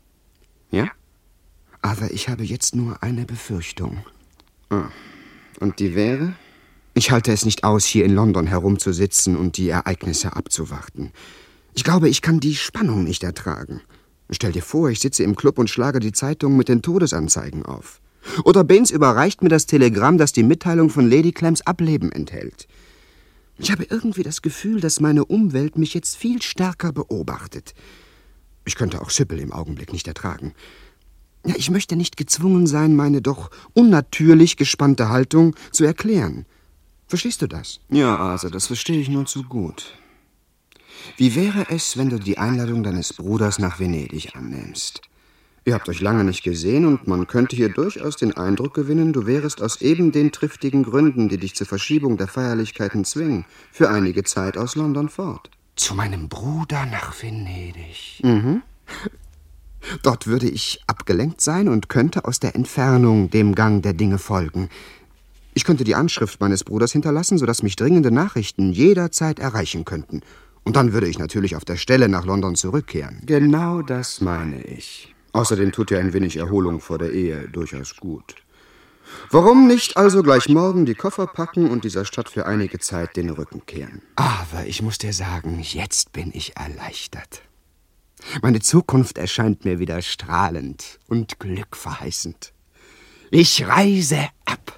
Ja? Aber ich habe jetzt nur eine Befürchtung. Ah. Und die wäre? Ich halte es nicht aus, hier in London herumzusitzen und die Ereignisse abzuwarten. Ich glaube, ich kann die Spannung nicht ertragen. Stell dir vor, ich sitze im Club und schlage die Zeitung mit den Todesanzeigen auf. Oder Baines überreicht mir das Telegramm, das die Mitteilung von Lady Clems Ableben enthält. Ich habe irgendwie das Gefühl, dass meine Umwelt mich jetzt viel stärker beobachtet. Ich könnte auch Sybil im Augenblick nicht ertragen. Ja, ich möchte nicht gezwungen sein, meine doch unnatürlich gespannte Haltung zu erklären. Verstehst du das? Ja, Arthur, das verstehe ich nur zu gut. Wie wäre es, wenn du die Einladung deines Bruders nach Venedig annimmst? Ihr habt euch lange nicht gesehen und man könnte hier durchaus den Eindruck gewinnen, du wärest aus eben den triftigen Gründen, die dich zur Verschiebung der Feierlichkeiten zwingen, für einige Zeit aus London fort. Zu meinem Bruder nach Venedig? Mhm. Dort würde ich abgelenkt sein und könnte aus der Entfernung dem Gang der Dinge folgen. Ich könnte die Anschrift meines Bruders hinterlassen, sodass mich dringende Nachrichten jederzeit erreichen könnten. Und dann würde ich natürlich auf der Stelle nach London zurückkehren. Genau das meine ich. Außerdem tut ja ein wenig Erholung vor der Ehe durchaus gut. Warum nicht also gleich morgen die Koffer packen und dieser Stadt für einige Zeit den Rücken kehren? Aber ich muss dir sagen, jetzt bin ich erleichtert. Meine Zukunft erscheint mir wieder strahlend und glückverheißend. Ich reise ab.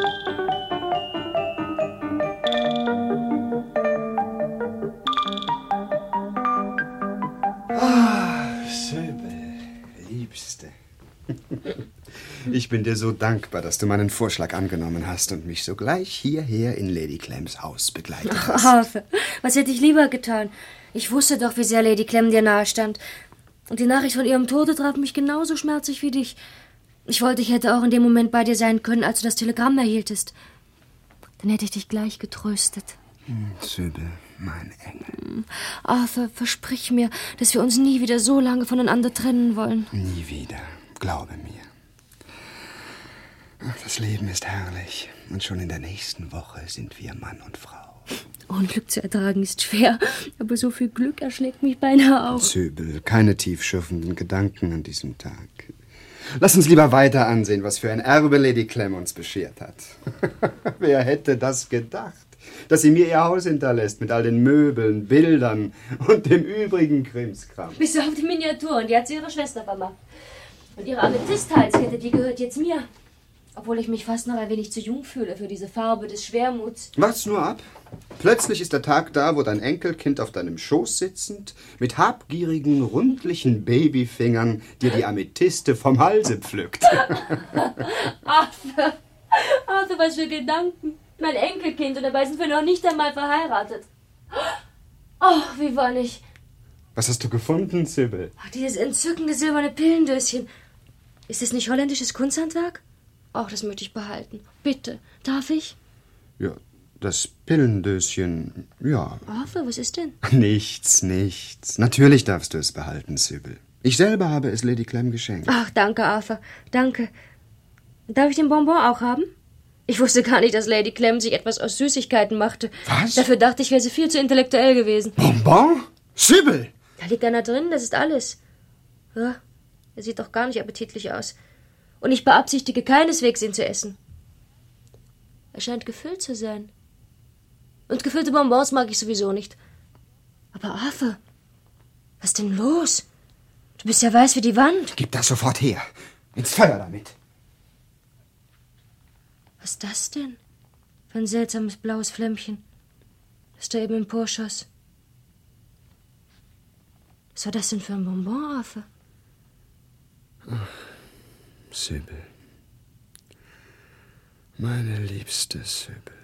Ah, Sybil, Liebste. Ich bin dir so dankbar, dass du meinen Vorschlag angenommen hast und mich sogleich hierher in Lady Clems Haus begleitet hast. Ach, Arthur, was hätte ich lieber getan? Ich wusste doch, wie sehr Lady Clem dir nahe stand. Und die Nachricht von ihrem Tode traf mich genauso schmerzlich wie dich. Ich wollte, ich hätte auch in dem Moment bei dir sein können, als du das Telegramm erhieltest. Dann hätte ich dich gleich getröstet. Hm, Sybil, mein Engel. Arthur, versprich mir, dass wir uns nie wieder so lange voneinander trennen wollen. Nie wieder, glaube mir. Das Leben ist herrlich. Und schon in der nächsten Woche sind wir Mann und Frau. Unglück zu ertragen ist schwer, aber so viel Glück erschlägt mich beinahe auch. Sybil, keine tiefschürfenden Gedanken an diesem Tag. Lass uns lieber weiter ansehen, was für ein Erbe Lady Clem uns beschert hat. Wer hätte das gedacht, dass sie mir ihr Haus hinterlässt mit all den Möbeln, Bildern und dem übrigen Krimskram. Bis auf die Miniaturen, die hat sie ihrer Schwester vermacht. Und ihre Amethyst-Halskette, die gehört jetzt mir. Obwohl ich mich fast noch ein wenig zu jung fühle für diese Farbe des Schwermuts. Wart's nur ab. Plötzlich ist der Tag da, wo dein Enkelkind auf deinem Schoß sitzend, mit habgierigen, rundlichen Babyfingern dir die Amethyste vom Halse pflückt. Arthur, Arthur, was für Gedanken. Mein Enkelkind, und dabei sind wir noch nicht einmal verheiratet. Oh, wie wonnig. Was hast du gefunden, Sybil? Ach, dieses entzückende silberne Pillendöschen. Ist es nicht holländisches Kunsthandwerk? Ach, das möchte ich behalten. Bitte, darf ich? Ja, das Pillendöschen, ja. Arthur, was ist denn? Nichts, nichts. Natürlich darfst du es behalten, Sybil. Ich selber habe es Lady Clem geschenkt. Ach, danke, Arthur, danke. Darf ich den Bonbon auch haben? Ich wusste gar nicht, dass Lady Clem sich etwas aus Süßigkeiten machte. Was? Dafür dachte ich, wäre sie viel zu intellektuell gewesen. Bonbon? Sybil! Da liegt einer drin, das ist alles. Ja, er sieht doch gar nicht appetitlich aus. Und ich beabsichtige keineswegs, ihn zu essen. Er scheint gefüllt zu sein. Und gefüllte Bonbons mag ich sowieso nicht. Aber Arthur, was ist denn los? Du bist ja weiß wie die Wand. Gib das sofort her. Ins Feuer damit. Was ist das denn? Für ein seltsames blaues Flämmchen, das da eben emporschoss. Was war das denn für ein Bonbon, Arthur? Ach, Sybil. Meine liebste Sybil.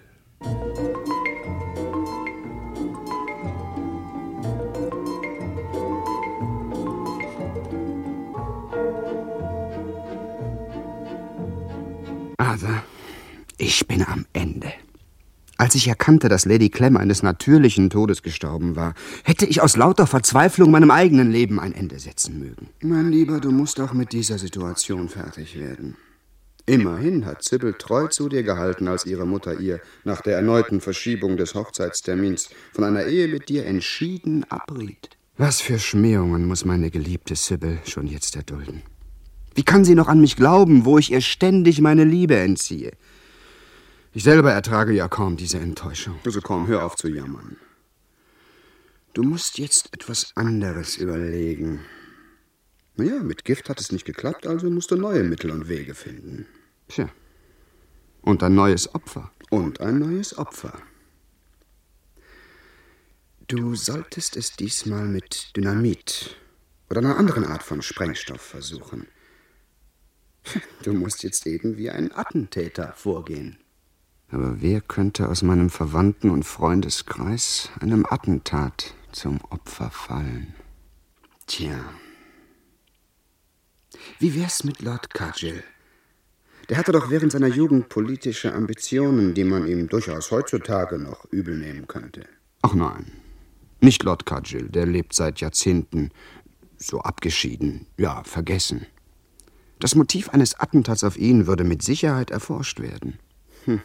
Aber ich bin am Ende. Als ich erkannte, dass Lady Clem eines natürlichen Todes gestorben war, hätte ich aus lauter Verzweiflung meinem eigenen Leben ein Ende setzen mögen. Mein Lieber, du musst auch mit dieser Situation fertig werden. Immerhin hat Sybil treu zu dir gehalten, als ihre Mutter ihr nach der erneuten Verschiebung des Hochzeitstermins von einer Ehe mit dir entschieden abriet. Was für Schmähungen muss meine geliebte Sybil schon jetzt erdulden? Wie kann sie noch an mich glauben, wo ich ihr ständig meine Liebe entziehe? Ich selber ertrage ja kaum diese Enttäuschung. Also komm, hör auf zu jammern. Du musst jetzt etwas anderes überlegen. Naja, mit Gift hat es nicht geklappt, also musst du neue Mittel und Wege finden. Tja. Und ein neues Opfer. Und ein neues Opfer. Du solltest es diesmal mit Dynamit oder einer anderen Art von Sprengstoff versuchen. Du musst jetzt eben wie ein Attentäter vorgehen. Aber wer könnte aus meinem Verwandten- und Freundeskreis einem Attentat zum Opfer fallen? Tja. Wie wär's mit Lord Cargill? Der hatte doch während seiner Jugend politische Ambitionen, die man ihm durchaus heutzutage noch übel nehmen könnte. Ach nein, nicht Lord Cargill, der lebt seit Jahrzehnten so abgeschieden, ja, vergessen. Das Motiv eines Attentats auf ihn würde mit Sicherheit erforscht werden. Hm.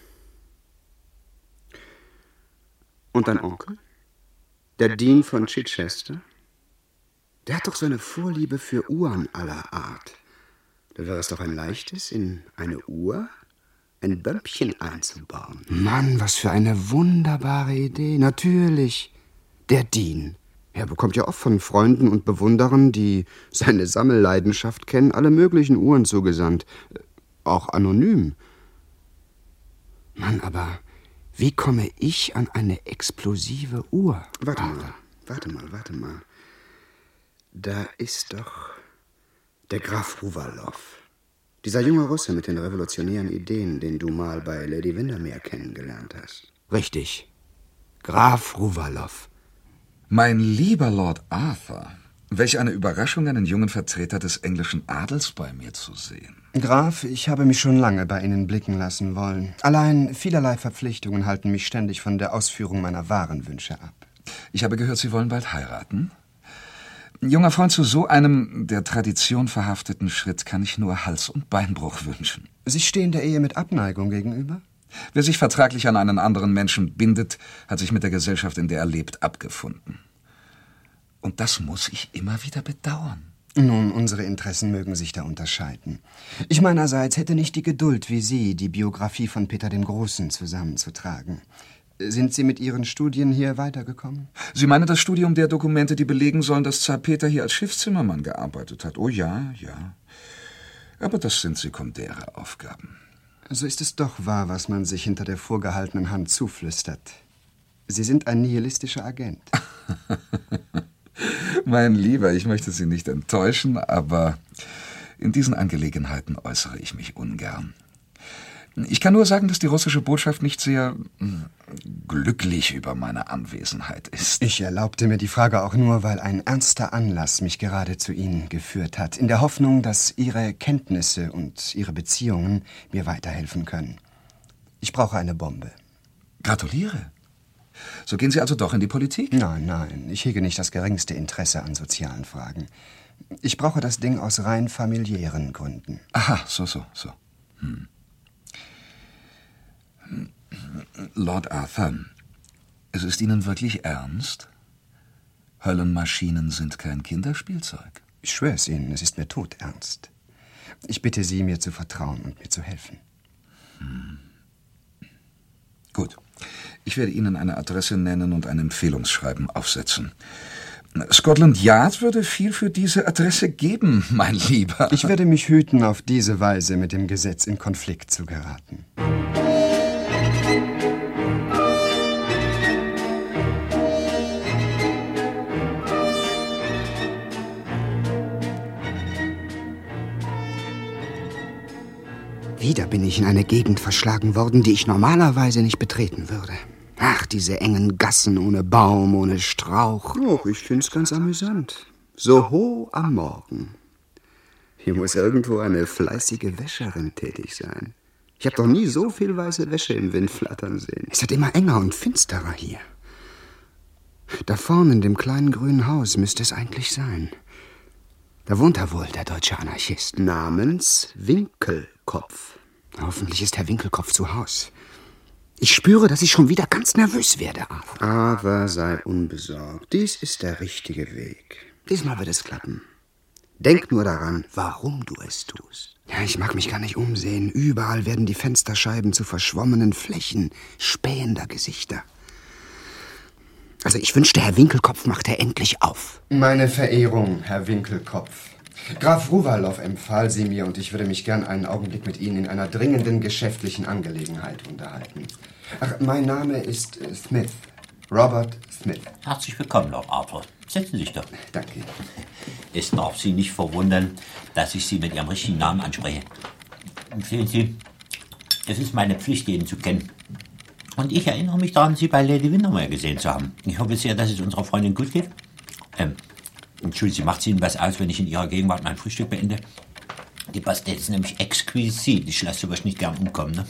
Und dein Onkel? Der Dean von Chichester? Der hat doch so eine Vorliebe für Uhren aller Art. Da wäre es doch ein leichtes, in eine Uhr ein Bömpchen einzubauen. Mann, was für eine wunderbare Idee. Natürlich, der Dean. Er bekommt ja oft von Freunden und Bewunderern, die seine Sammelleidenschaft kennen, alle möglichen Uhren zugesandt. Auch anonym. Mann, aber wie komme ich an eine explosive Uhr? Warte mal, warte mal, warte mal. Da ist doch der Graf Ruvalow. Dieser junge Russe mit den revolutionären Ideen, den du mal bei Lady Windermere kennengelernt hast. Richtig. Graf Ruvalow. Mein lieber Lord Arthur, welch eine Überraschung, einen jungen Vertreter des englischen Adels bei mir zu sehen. Graf, ich habe mich schon lange bei Ihnen blicken lassen wollen. Allein vielerlei Verpflichtungen halten mich ständig von der Ausführung meiner wahren Wünsche ab. Ich habe gehört, Sie wollen bald heiraten. Junger Freund, zu so einem der Tradition verhafteten Schritt kann ich nur Hals- und Beinbruch wünschen. Sie stehen der Ehe mit Abneigung gegenüber? Wer sich vertraglich an einen anderen Menschen bindet, hat sich mit der Gesellschaft, in der er lebt, abgefunden. Und das muss ich immer wieder bedauern. Nun, unsere Interessen mögen sich da unterscheiden. Ich meinerseits hätte nicht die Geduld wie Sie, die Biografie von Peter dem Großen zusammenzutragen. Sind Sie mit Ihren Studien hier weitergekommen? Sie meinen das Studium der Dokumente, die belegen sollen, dass Zar Peter hier als Schiffszimmermann gearbeitet hat? Oh ja, ja. Aber das sind sekundäre Aufgaben. So ist es doch wahr, was man sich hinter der vorgehaltenen Hand zuflüstert. Sie sind ein nihilistischer Agent. Mein Lieber, ich möchte Sie nicht enttäuschen, aber in diesen Angelegenheiten äußere ich mich ungern. Ich kann nur sagen, dass die russische Botschaft nicht sehr glücklich über meine Anwesenheit ist. Ich erlaubte mir die Frage auch nur, weil ein ernster Anlass mich gerade zu Ihnen geführt hat, in der Hoffnung, dass Ihre Kenntnisse und Ihre Beziehungen mir weiterhelfen können. Ich brauche eine Bombe. Gratuliere. So gehen Sie also doch in die Politik? Nein, nein, ich hege nicht das geringste Interesse an sozialen Fragen. Ich brauche das Ding aus rein familiären Gründen. Aha, so, so, so. Hm. Lord Arthur, es ist Ihnen wirklich ernst? Höllenmaschinen sind kein Kinderspielzeug. Ich schwöre es Ihnen, es ist mir todernst. Ich bitte Sie, mir zu vertrauen und mir zu helfen. Hm. Gut. Ich werde Ihnen eine Adresse nennen und ein Empfehlungsschreiben aufsetzen. Scotland Yard würde viel für diese Adresse geben, mein Lieber. Ich werde mich hüten, auf diese Weise mit dem Gesetz in Konflikt zu geraten. Wieder bin ich in eine Gegend verschlagen worden, die ich normalerweise nicht betreten würde. Ach, diese engen Gassen ohne Baum, ohne Strauch. Och, ich find's ganz amüsant. So hoch am Morgen. Hier muss irgendwo eine fleißige Wäscherin tätig sein. Ich habe doch nie so viel weiße Wäsche im Wind flattern sehen. Es wird immer enger und finsterer hier. Da vorne in dem kleinen grünen Haus müsste es eigentlich sein. Da wohnt er wohl, der deutsche Anarchist. Namens Winkelkopf. Hoffentlich ist Herr Winkelkopf zu Haus. Ich spüre, dass ich schon wieder ganz nervös werde, Arthur. Aber sei unbesorgt. Dies ist der richtige Weg. Diesmal wird es klappen. Denk nur daran, warum du es tust. Ja, ich mag mich gar nicht umsehen. Überall werden die Fensterscheiben zu verschwommenen Flächen spähender Gesichter. Also ich wünschte, Herr Winkelkopf machte endlich auf. Meine Verehrung, Herr Winkelkopf. Graf Ruwalow empfahl Sie mir und ich würde mich gern einen Augenblick mit Ihnen in einer dringenden geschäftlichen Angelegenheit unterhalten. Ach, mein Name ist äh, Smith. Robert Smith. Herzlich willkommen, Lord Arthur. Setzen Sie sich doch. Danke. Es darf Sie nicht verwundern, dass ich Sie mit Ihrem richtigen Namen anspreche. Sehen Sie, es ist meine Pflicht, Ihnen zu kennen. Und ich erinnere mich daran, Sie bei Lady Windermere gesehen zu haben. Ich hoffe sehr, dass es unserer Freundin gut geht. Ähm, Entschuldigung, macht es Ihnen was aus, wenn ich in Ihrer Gegenwart mein Frühstück beende? Die Pastete ist nämlich exquisit. Ich lasse sowas nicht gern umkommen. Ne?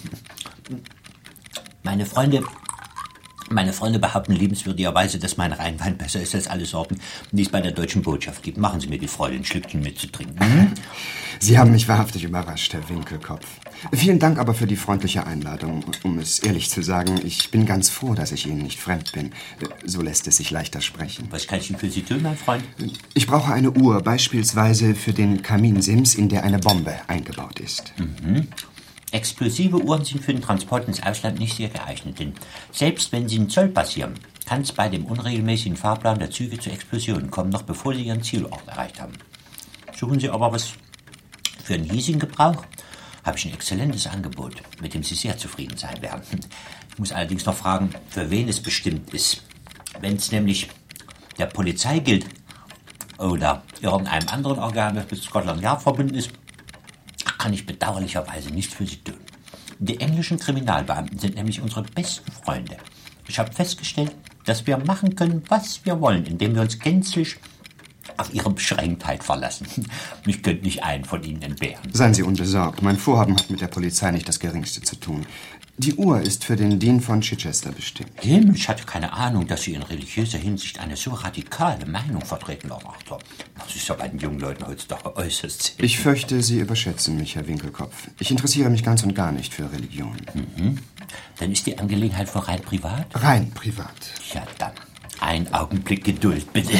Meine Freunde, meine Freunde behaupten liebenswürdigerweise, dass mein Rheinwein besser ist als alle Sorten, die es bei der deutschen Botschaft gibt. Machen Sie mir die Freude, ein Schlückchen mitzutrinken. Hm? Sie haben mich wahrhaftig überrascht, Herr Winkelkopf. Vielen Dank aber für die freundliche Einladung. Um es ehrlich zu sagen, ich bin ganz froh, dass ich Ihnen nicht fremd bin. So lässt es sich leichter sprechen. Was kann ich denn für Sie tun, mein Freund? Ich brauche eine Uhr, beispielsweise für den Kaminsims, in der eine Bombe eingebaut ist. Mhm. Explosive Uhren sind für den Transport ins Ausland nicht sehr geeignet, denn selbst wenn sie einen Zoll passieren, kann es bei dem unregelmäßigen Fahrplan der Züge zu Explosionen kommen, noch bevor sie ihren Zielort erreicht haben. Suchen Sie aber was für einen hiesigen Gebrauch? Habe ich ein exzellentes Angebot, mit dem Sie sehr zufrieden sein werden. Ich muss allerdings noch fragen, für wen es bestimmt ist. Wenn es nämlich der Polizei gilt oder irgendeinem anderen Organ, das mit Scotland Yard verbunden ist, kann ich bedauerlicherweise nichts für Sie tun. Die englischen Kriminalbeamten sind nämlich unsere besten Freunde. Ich habe festgestellt, dass wir machen können, was wir wollen, indem wir uns gänzlich auf ihre Beschränktheit verlassen. Ich könnte nicht einen von ihnen entbehren. Seien Sie unbesorgt. Mein Vorhaben hat mit der Polizei nicht das Geringste zu tun. Die Uhr ist für den Dean von Chichester bestimmt. Himmel, ich hatte keine Ahnung, dass Sie in religiöser Hinsicht eine so radikale Meinung vertreten, Lord Arthur. Das ist ja bei den jungen Leuten heutzutage äußerst selten. Ich fürchte, Sie überschätzen mich, Herr Winkelkopf. Ich interessiere mich ganz und gar nicht für Religion. Mhm. Dann ist die Angelegenheit für rein privat? Rein privat. Ja, dann. Ein Augenblick Geduld, bitte.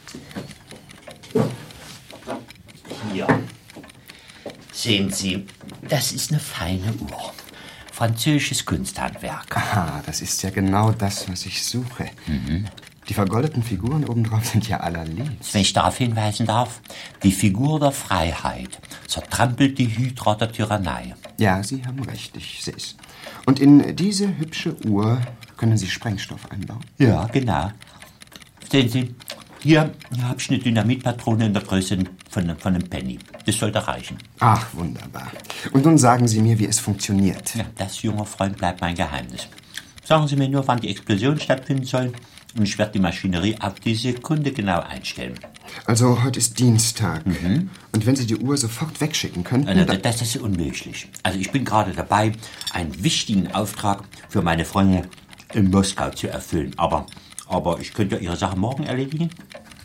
Hier. Sehen Sie, das ist eine feine Uhr. Französisches Kunsthandwerk. Aha, das ist ja genau das, was ich suche. Mhm. Die vergoldeten Figuren obendrauf sind ja allerliebst. Wenn ich darauf hinweisen darf, die Figur der Freiheit zertrampelt die Hydra der Tyrannei. Ja, Sie haben recht, ich sehe es. Und in diese hübsche Uhr können Sie Sprengstoff einbauen? Ja, genau. Sehen Sie, hier, hier habe ich eine Dynamitpatrone in der Größe von, von einem Penny. Das sollte reichen. Ach, wunderbar. Und nun sagen Sie mir, wie es funktioniert. Ja, das, junger Freund, bleibt mein Geheimnis. Sagen Sie mir nur, wann die Explosion stattfinden soll, und ich werde die Maschinerie auf die Sekunde genau einstellen. Also, heute ist Dienstag. Mhm. Und wenn Sie die Uhr sofort wegschicken könnten... Also, das ist unmöglich. Also, ich bin gerade dabei, einen wichtigen Auftrag für meine Freunde in Moskau zu erfüllen. Aber, aber ich könnte Ihre Sache morgen erledigen.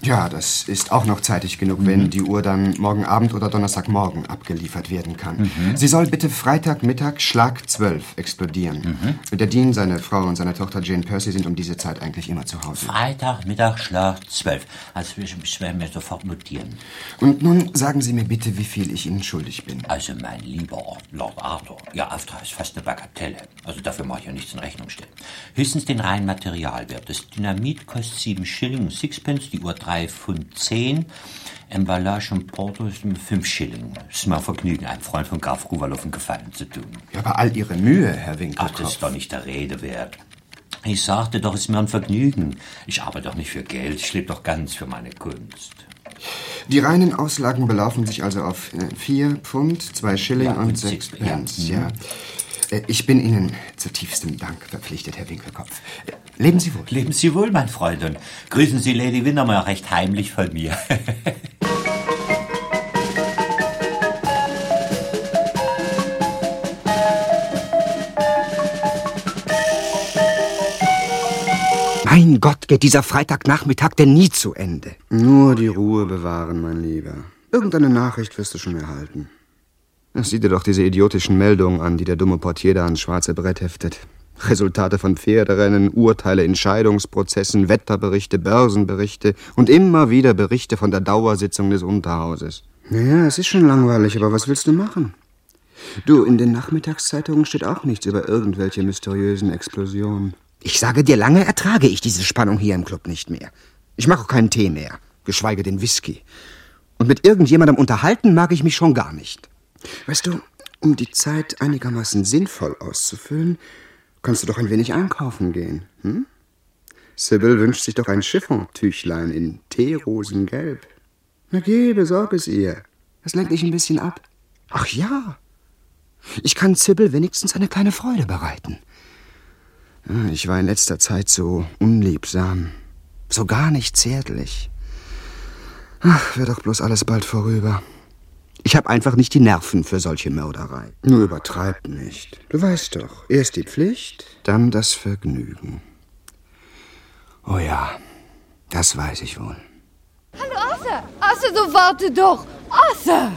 Ja, das ist auch noch zeitig genug, mhm. wenn die Uhr dann morgen Abend oder Donnerstagmorgen abgeliefert werden kann. Mhm. Sie soll bitte Freitagmittag Schlag zwölf explodieren. Mhm. Der Dean, seine Frau und seine Tochter Jane Percy sind um diese Zeit eigentlich immer zu Hause. Freitagmittag Schlag zwölf. Also ich werde mir sofort notieren. Und nun sagen Sie mir bitte, wie viel ich Ihnen schuldig bin. Also mein lieber Lord Arthur, Ihr Auftrag ist fast eine Bagatelle. Also dafür mache ich ja nichts in Rechnung stellen. Höchstens den reinen Materialwert. Das Dynamit kostet sieben Schilling und Sixpence, die Uhr drei Pfund zehn, Emballage und Porto ist fünf Schilling. Es ist mir ein Vergnügen, einem Freund von Graf Ruwalow einen Gefallen zu tun. Ja, aber all Ihre Mühe, Herr Winkelkopf. Ach, das ist doch nicht der Rede wert. Ich sagte doch, es ist mir ein Vergnügen. Ich arbeite doch nicht für Geld, ich lebe doch ganz für meine Kunst. Die reinen Auslagen belaufen sich also auf äh, vier Pfund, zwei Schilling ja, und, und sechs Pence. Ja. ja. Äh, ich bin Ihnen zu tiefstem Dank verpflichtet, Herr Winkelkopf. Äh, leben Sie wohl. Leben Sie wohl, mein Freund. Und grüßen Sie Lady Windermere recht heimlich von mir. Mein Gott, geht dieser Freitagnachmittag denn nie zu Ende? Nur die Ruhe bewahren, mein Lieber. Irgendeine Nachricht wirst du schon erhalten. Sieh dir doch diese idiotischen Meldungen an, die der dumme Portier da ans schwarze Brett heftet. Resultate von Pferderennen, Urteile in Scheidungsprozessen, Wetterberichte, Börsenberichte und immer wieder Berichte von der Dauersitzung des Unterhauses. Naja, es ist schon langweilig, aber was willst du machen? Du, in den Nachmittagszeitungen steht auch nichts über irgendwelche mysteriösen Explosionen. Ich sage dir, lange ertrage ich diese Spannung hier im Club nicht mehr. Ich mag auch keinen Tee mehr, geschweige den Whisky. Und mit irgendjemandem unterhalten mag ich mich schon gar nicht. Weißt du, um die Zeit einigermaßen sinnvoll auszufüllen, kannst du doch ein wenig einkaufen gehen, hm? Sybil wünscht sich doch ein Chiffontüchlein in Teerosengelb. Na geh, besorg es ihr. Das lenkt dich ein bisschen ab. Ach ja, ich kann Sybil wenigstens eine kleine Freude bereiten. Ich war in letzter Zeit so unliebsam, so gar nicht zärtlich. Ach, wird doch bloß alles bald vorüber. Ich habe einfach nicht die Nerven für solche Mörderei. Nur übertreib nicht. Du weißt doch, erst die Pflicht, dann das Vergnügen. Oh ja, das weiß ich wohl. Hallo, Arthur! Arthur, so warte doch! Arthur!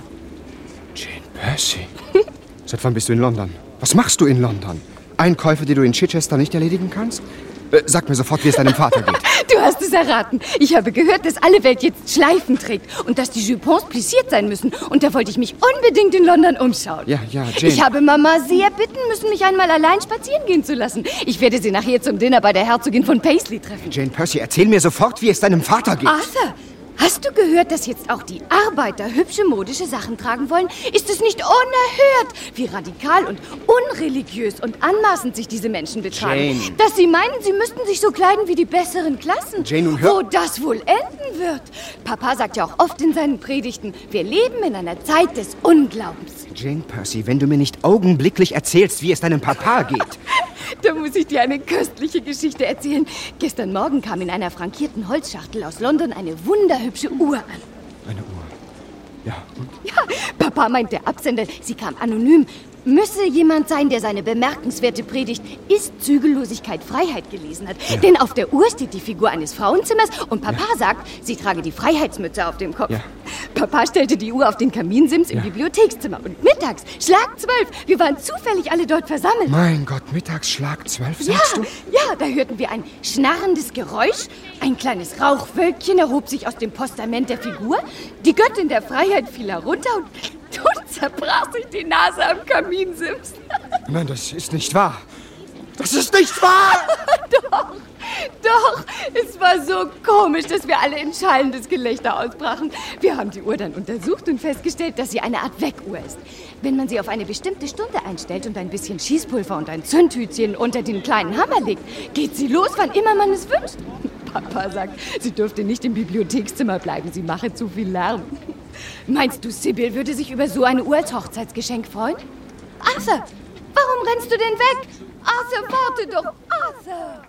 Jane Percy? Seit wann bist du in London? Was machst du in London? Einkäufe, die du in Chichester nicht erledigen kannst? Äh, sag mir sofort, wie es deinem Vater geht. Du hast es erraten. Ich habe gehört, dass alle Welt jetzt Schleifen trägt und dass die Jupons plissiert sein müssen. Und da wollte ich mich unbedingt in London umschauen. Ja, ja, Jane. Ich habe Mama sehr bitten müssen, mich einmal allein spazieren gehen zu lassen. Ich werde sie nachher zum Dinner bei der Herzogin von Paisley treffen. Jane Percy, erzähl mir sofort, wie es deinem Vater geht. Arthur, hast du gehört, dass jetzt auch die Arbeiter hübsche modische Sachen tragen wollen? Ist es nicht unerhört, wie radikal und unreligiös und anmaßend sich diese Menschen betragen? Jane. Dass sie meinen, sie müssten sich so kleiden wie die besseren Klassen. Jane, nun hör... Wo das wohl enden wird. Papa sagt ja auch oft in seinen Predigten, wir leben in einer Zeit des Unglaubens. Jane Percy, wenn du mir nicht augenblicklich erzählst, wie es deinem Papa geht... Da muss ich dir eine köstliche Geschichte erzählen. Gestern Morgen kam in einer frankierten Holzschachtel aus London eine wunderhübsche Uhr an. Eine Uhr? Ja, und? Ja, Papa meint, der Absender, sie kam anonym. Müsse jemand sein, der seine bemerkenswerte Predigt Ist Zügellosigkeit Freiheit gelesen hat. Ja. Denn auf der Uhr steht die Figur eines Frauenzimmers und Papa ja. sagt, sie trage die Freiheitsmütze auf dem Kopf. Ja. Papa stellte die Uhr auf den Kaminsims im ja. Bibliothekszimmer. Und mittags, Schlag zwölf, wir waren zufällig alle dort versammelt. Mein Gott, mittags Schlag zwölf, sagst ja, du? Ja, da hörten wir ein schnarrendes Geräusch. Ein kleines Rauchwölkchen erhob sich aus dem Postament der Figur. Die Göttin der Freiheit fiel herunter und... Und zerbrach sich die Nase am Kaminsims. Nein, das ist nicht wahr. Das ist nicht wahr! Doch, doch. Es war so komisch, dass wir alle in schallendes Gelächter ausbrachen. Wir haben die Uhr dann untersucht und festgestellt, dass sie eine Art Weckuhr ist. Wenn man sie auf eine bestimmte Stunde einstellt und ein bisschen Schießpulver und ein Zündhütchen unter den kleinen Hammer legt, geht sie los, wann immer man es wünscht. Papa sagt, sie dürfte nicht im Bibliothekszimmer bleiben, sie mache zu viel Lärm. Meinst du, Sybil würde sich über so eine Uhr als Hochzeitsgeschenk freuen? Arthur, warum rennst du denn weg? Arthur, warte doch, Arthur!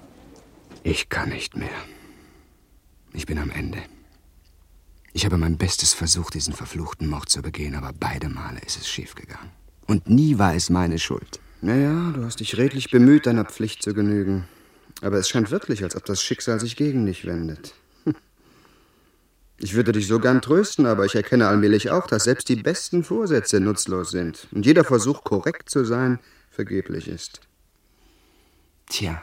Ich kann nicht mehr. Ich bin am Ende. Ich habe mein Bestes versucht, diesen verfluchten Mord zu begehen, aber beide Male ist es schiefgegangen. Und nie war es meine Schuld. Naja, du hast dich redlich bemüht, deiner Pflicht zu genügen. Aber es scheint wirklich, als ob das Schicksal sich gegen dich wendet. Ich würde dich so gern trösten, aber ich erkenne allmählich auch, dass selbst die besten Vorsätze nutzlos sind und jeder Versuch, korrekt zu sein, vergeblich ist. Tja,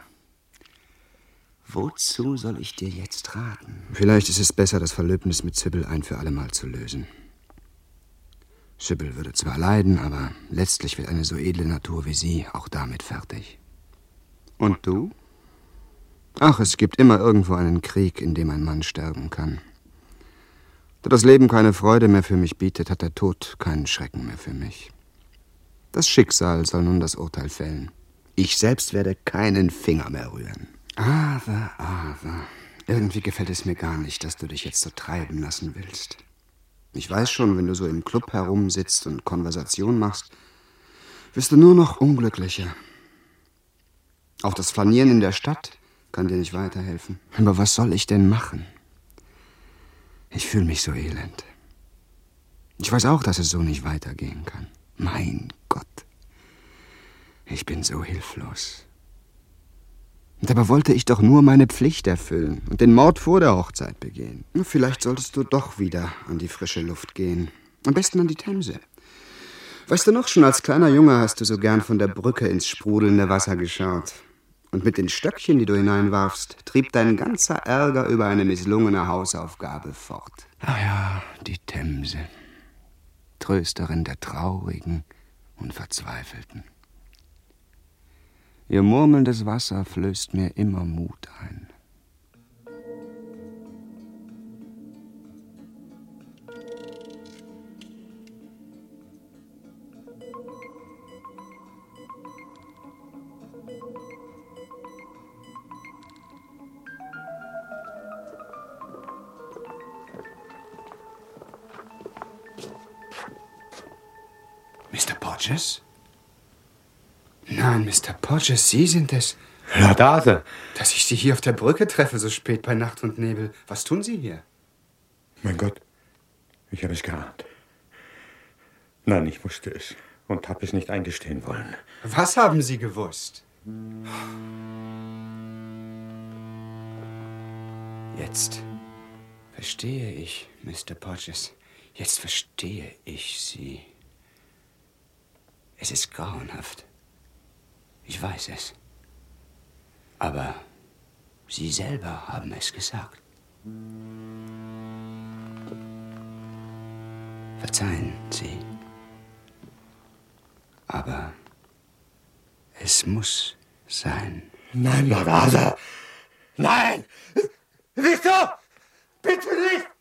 wozu soll ich dir jetzt raten? Vielleicht ist es besser, das Verlöbnis mit Sybil ein für allemal zu lösen. Sybil würde zwar leiden, aber letztlich wird eine so edle Natur wie sie auch damit fertig. Und du? Ach, es gibt immer irgendwo einen Krieg, in dem ein Mann sterben kann. Da das Leben keine Freude mehr für mich bietet, hat der Tod keinen Schrecken mehr für mich. Das Schicksal soll nun das Urteil fällen. Ich selbst werde keinen Finger mehr rühren. Aber, aber, irgendwie gefällt es mir gar nicht, dass du dich jetzt so treiben lassen willst. Ich weiß schon, wenn du so im Club herumsitzt und Konversation machst, wirst du nur noch unglücklicher. Auch das Flanieren in der Stadt kann dir nicht weiterhelfen. Aber was soll ich denn machen? Ich fühle mich so elend. Ich weiß auch, dass es so nicht weitergehen kann. Mein Gott, ich bin so hilflos. Und dabei wollte ich doch nur meine Pflicht erfüllen und den Mord vor der Hochzeit begehen. Vielleicht solltest du doch wieder an die frische Luft gehen. Am besten an die Themse. Weißt du noch, schon als kleiner Junge hast du so gern von der Brücke ins sprudelnde Wasser geschaut. Und mit den Stöckchen, die du hineinwarfst, trieb dein ganzer Ärger über eine misslungene Hausaufgabe fort. Ah ja, die Themse. Trösterin der Traurigen und Verzweifelten. Ihr murmelndes Wasser flößt mir immer Mut ein. Mister Porges? Nein, Mister Porges, Sie sind es. Ja, da ist er. Dass ich Sie hier auf der Brücke treffe, so spät bei Nacht und Nebel. Was tun Sie hier? Mein Gott, ich habe es geahnt. Nein, ich wusste es und habe es nicht eingestehen wollen. Was haben Sie gewusst? Jetzt verstehe ich, Mister Porges. Jetzt verstehe ich Sie. Es ist grauenhaft. Ich weiß es. Aber Sie selber haben es gesagt. Verzeihen Sie. Aber es muss sein. Nein, Lavasa! Nein! Victor! Bitte nicht!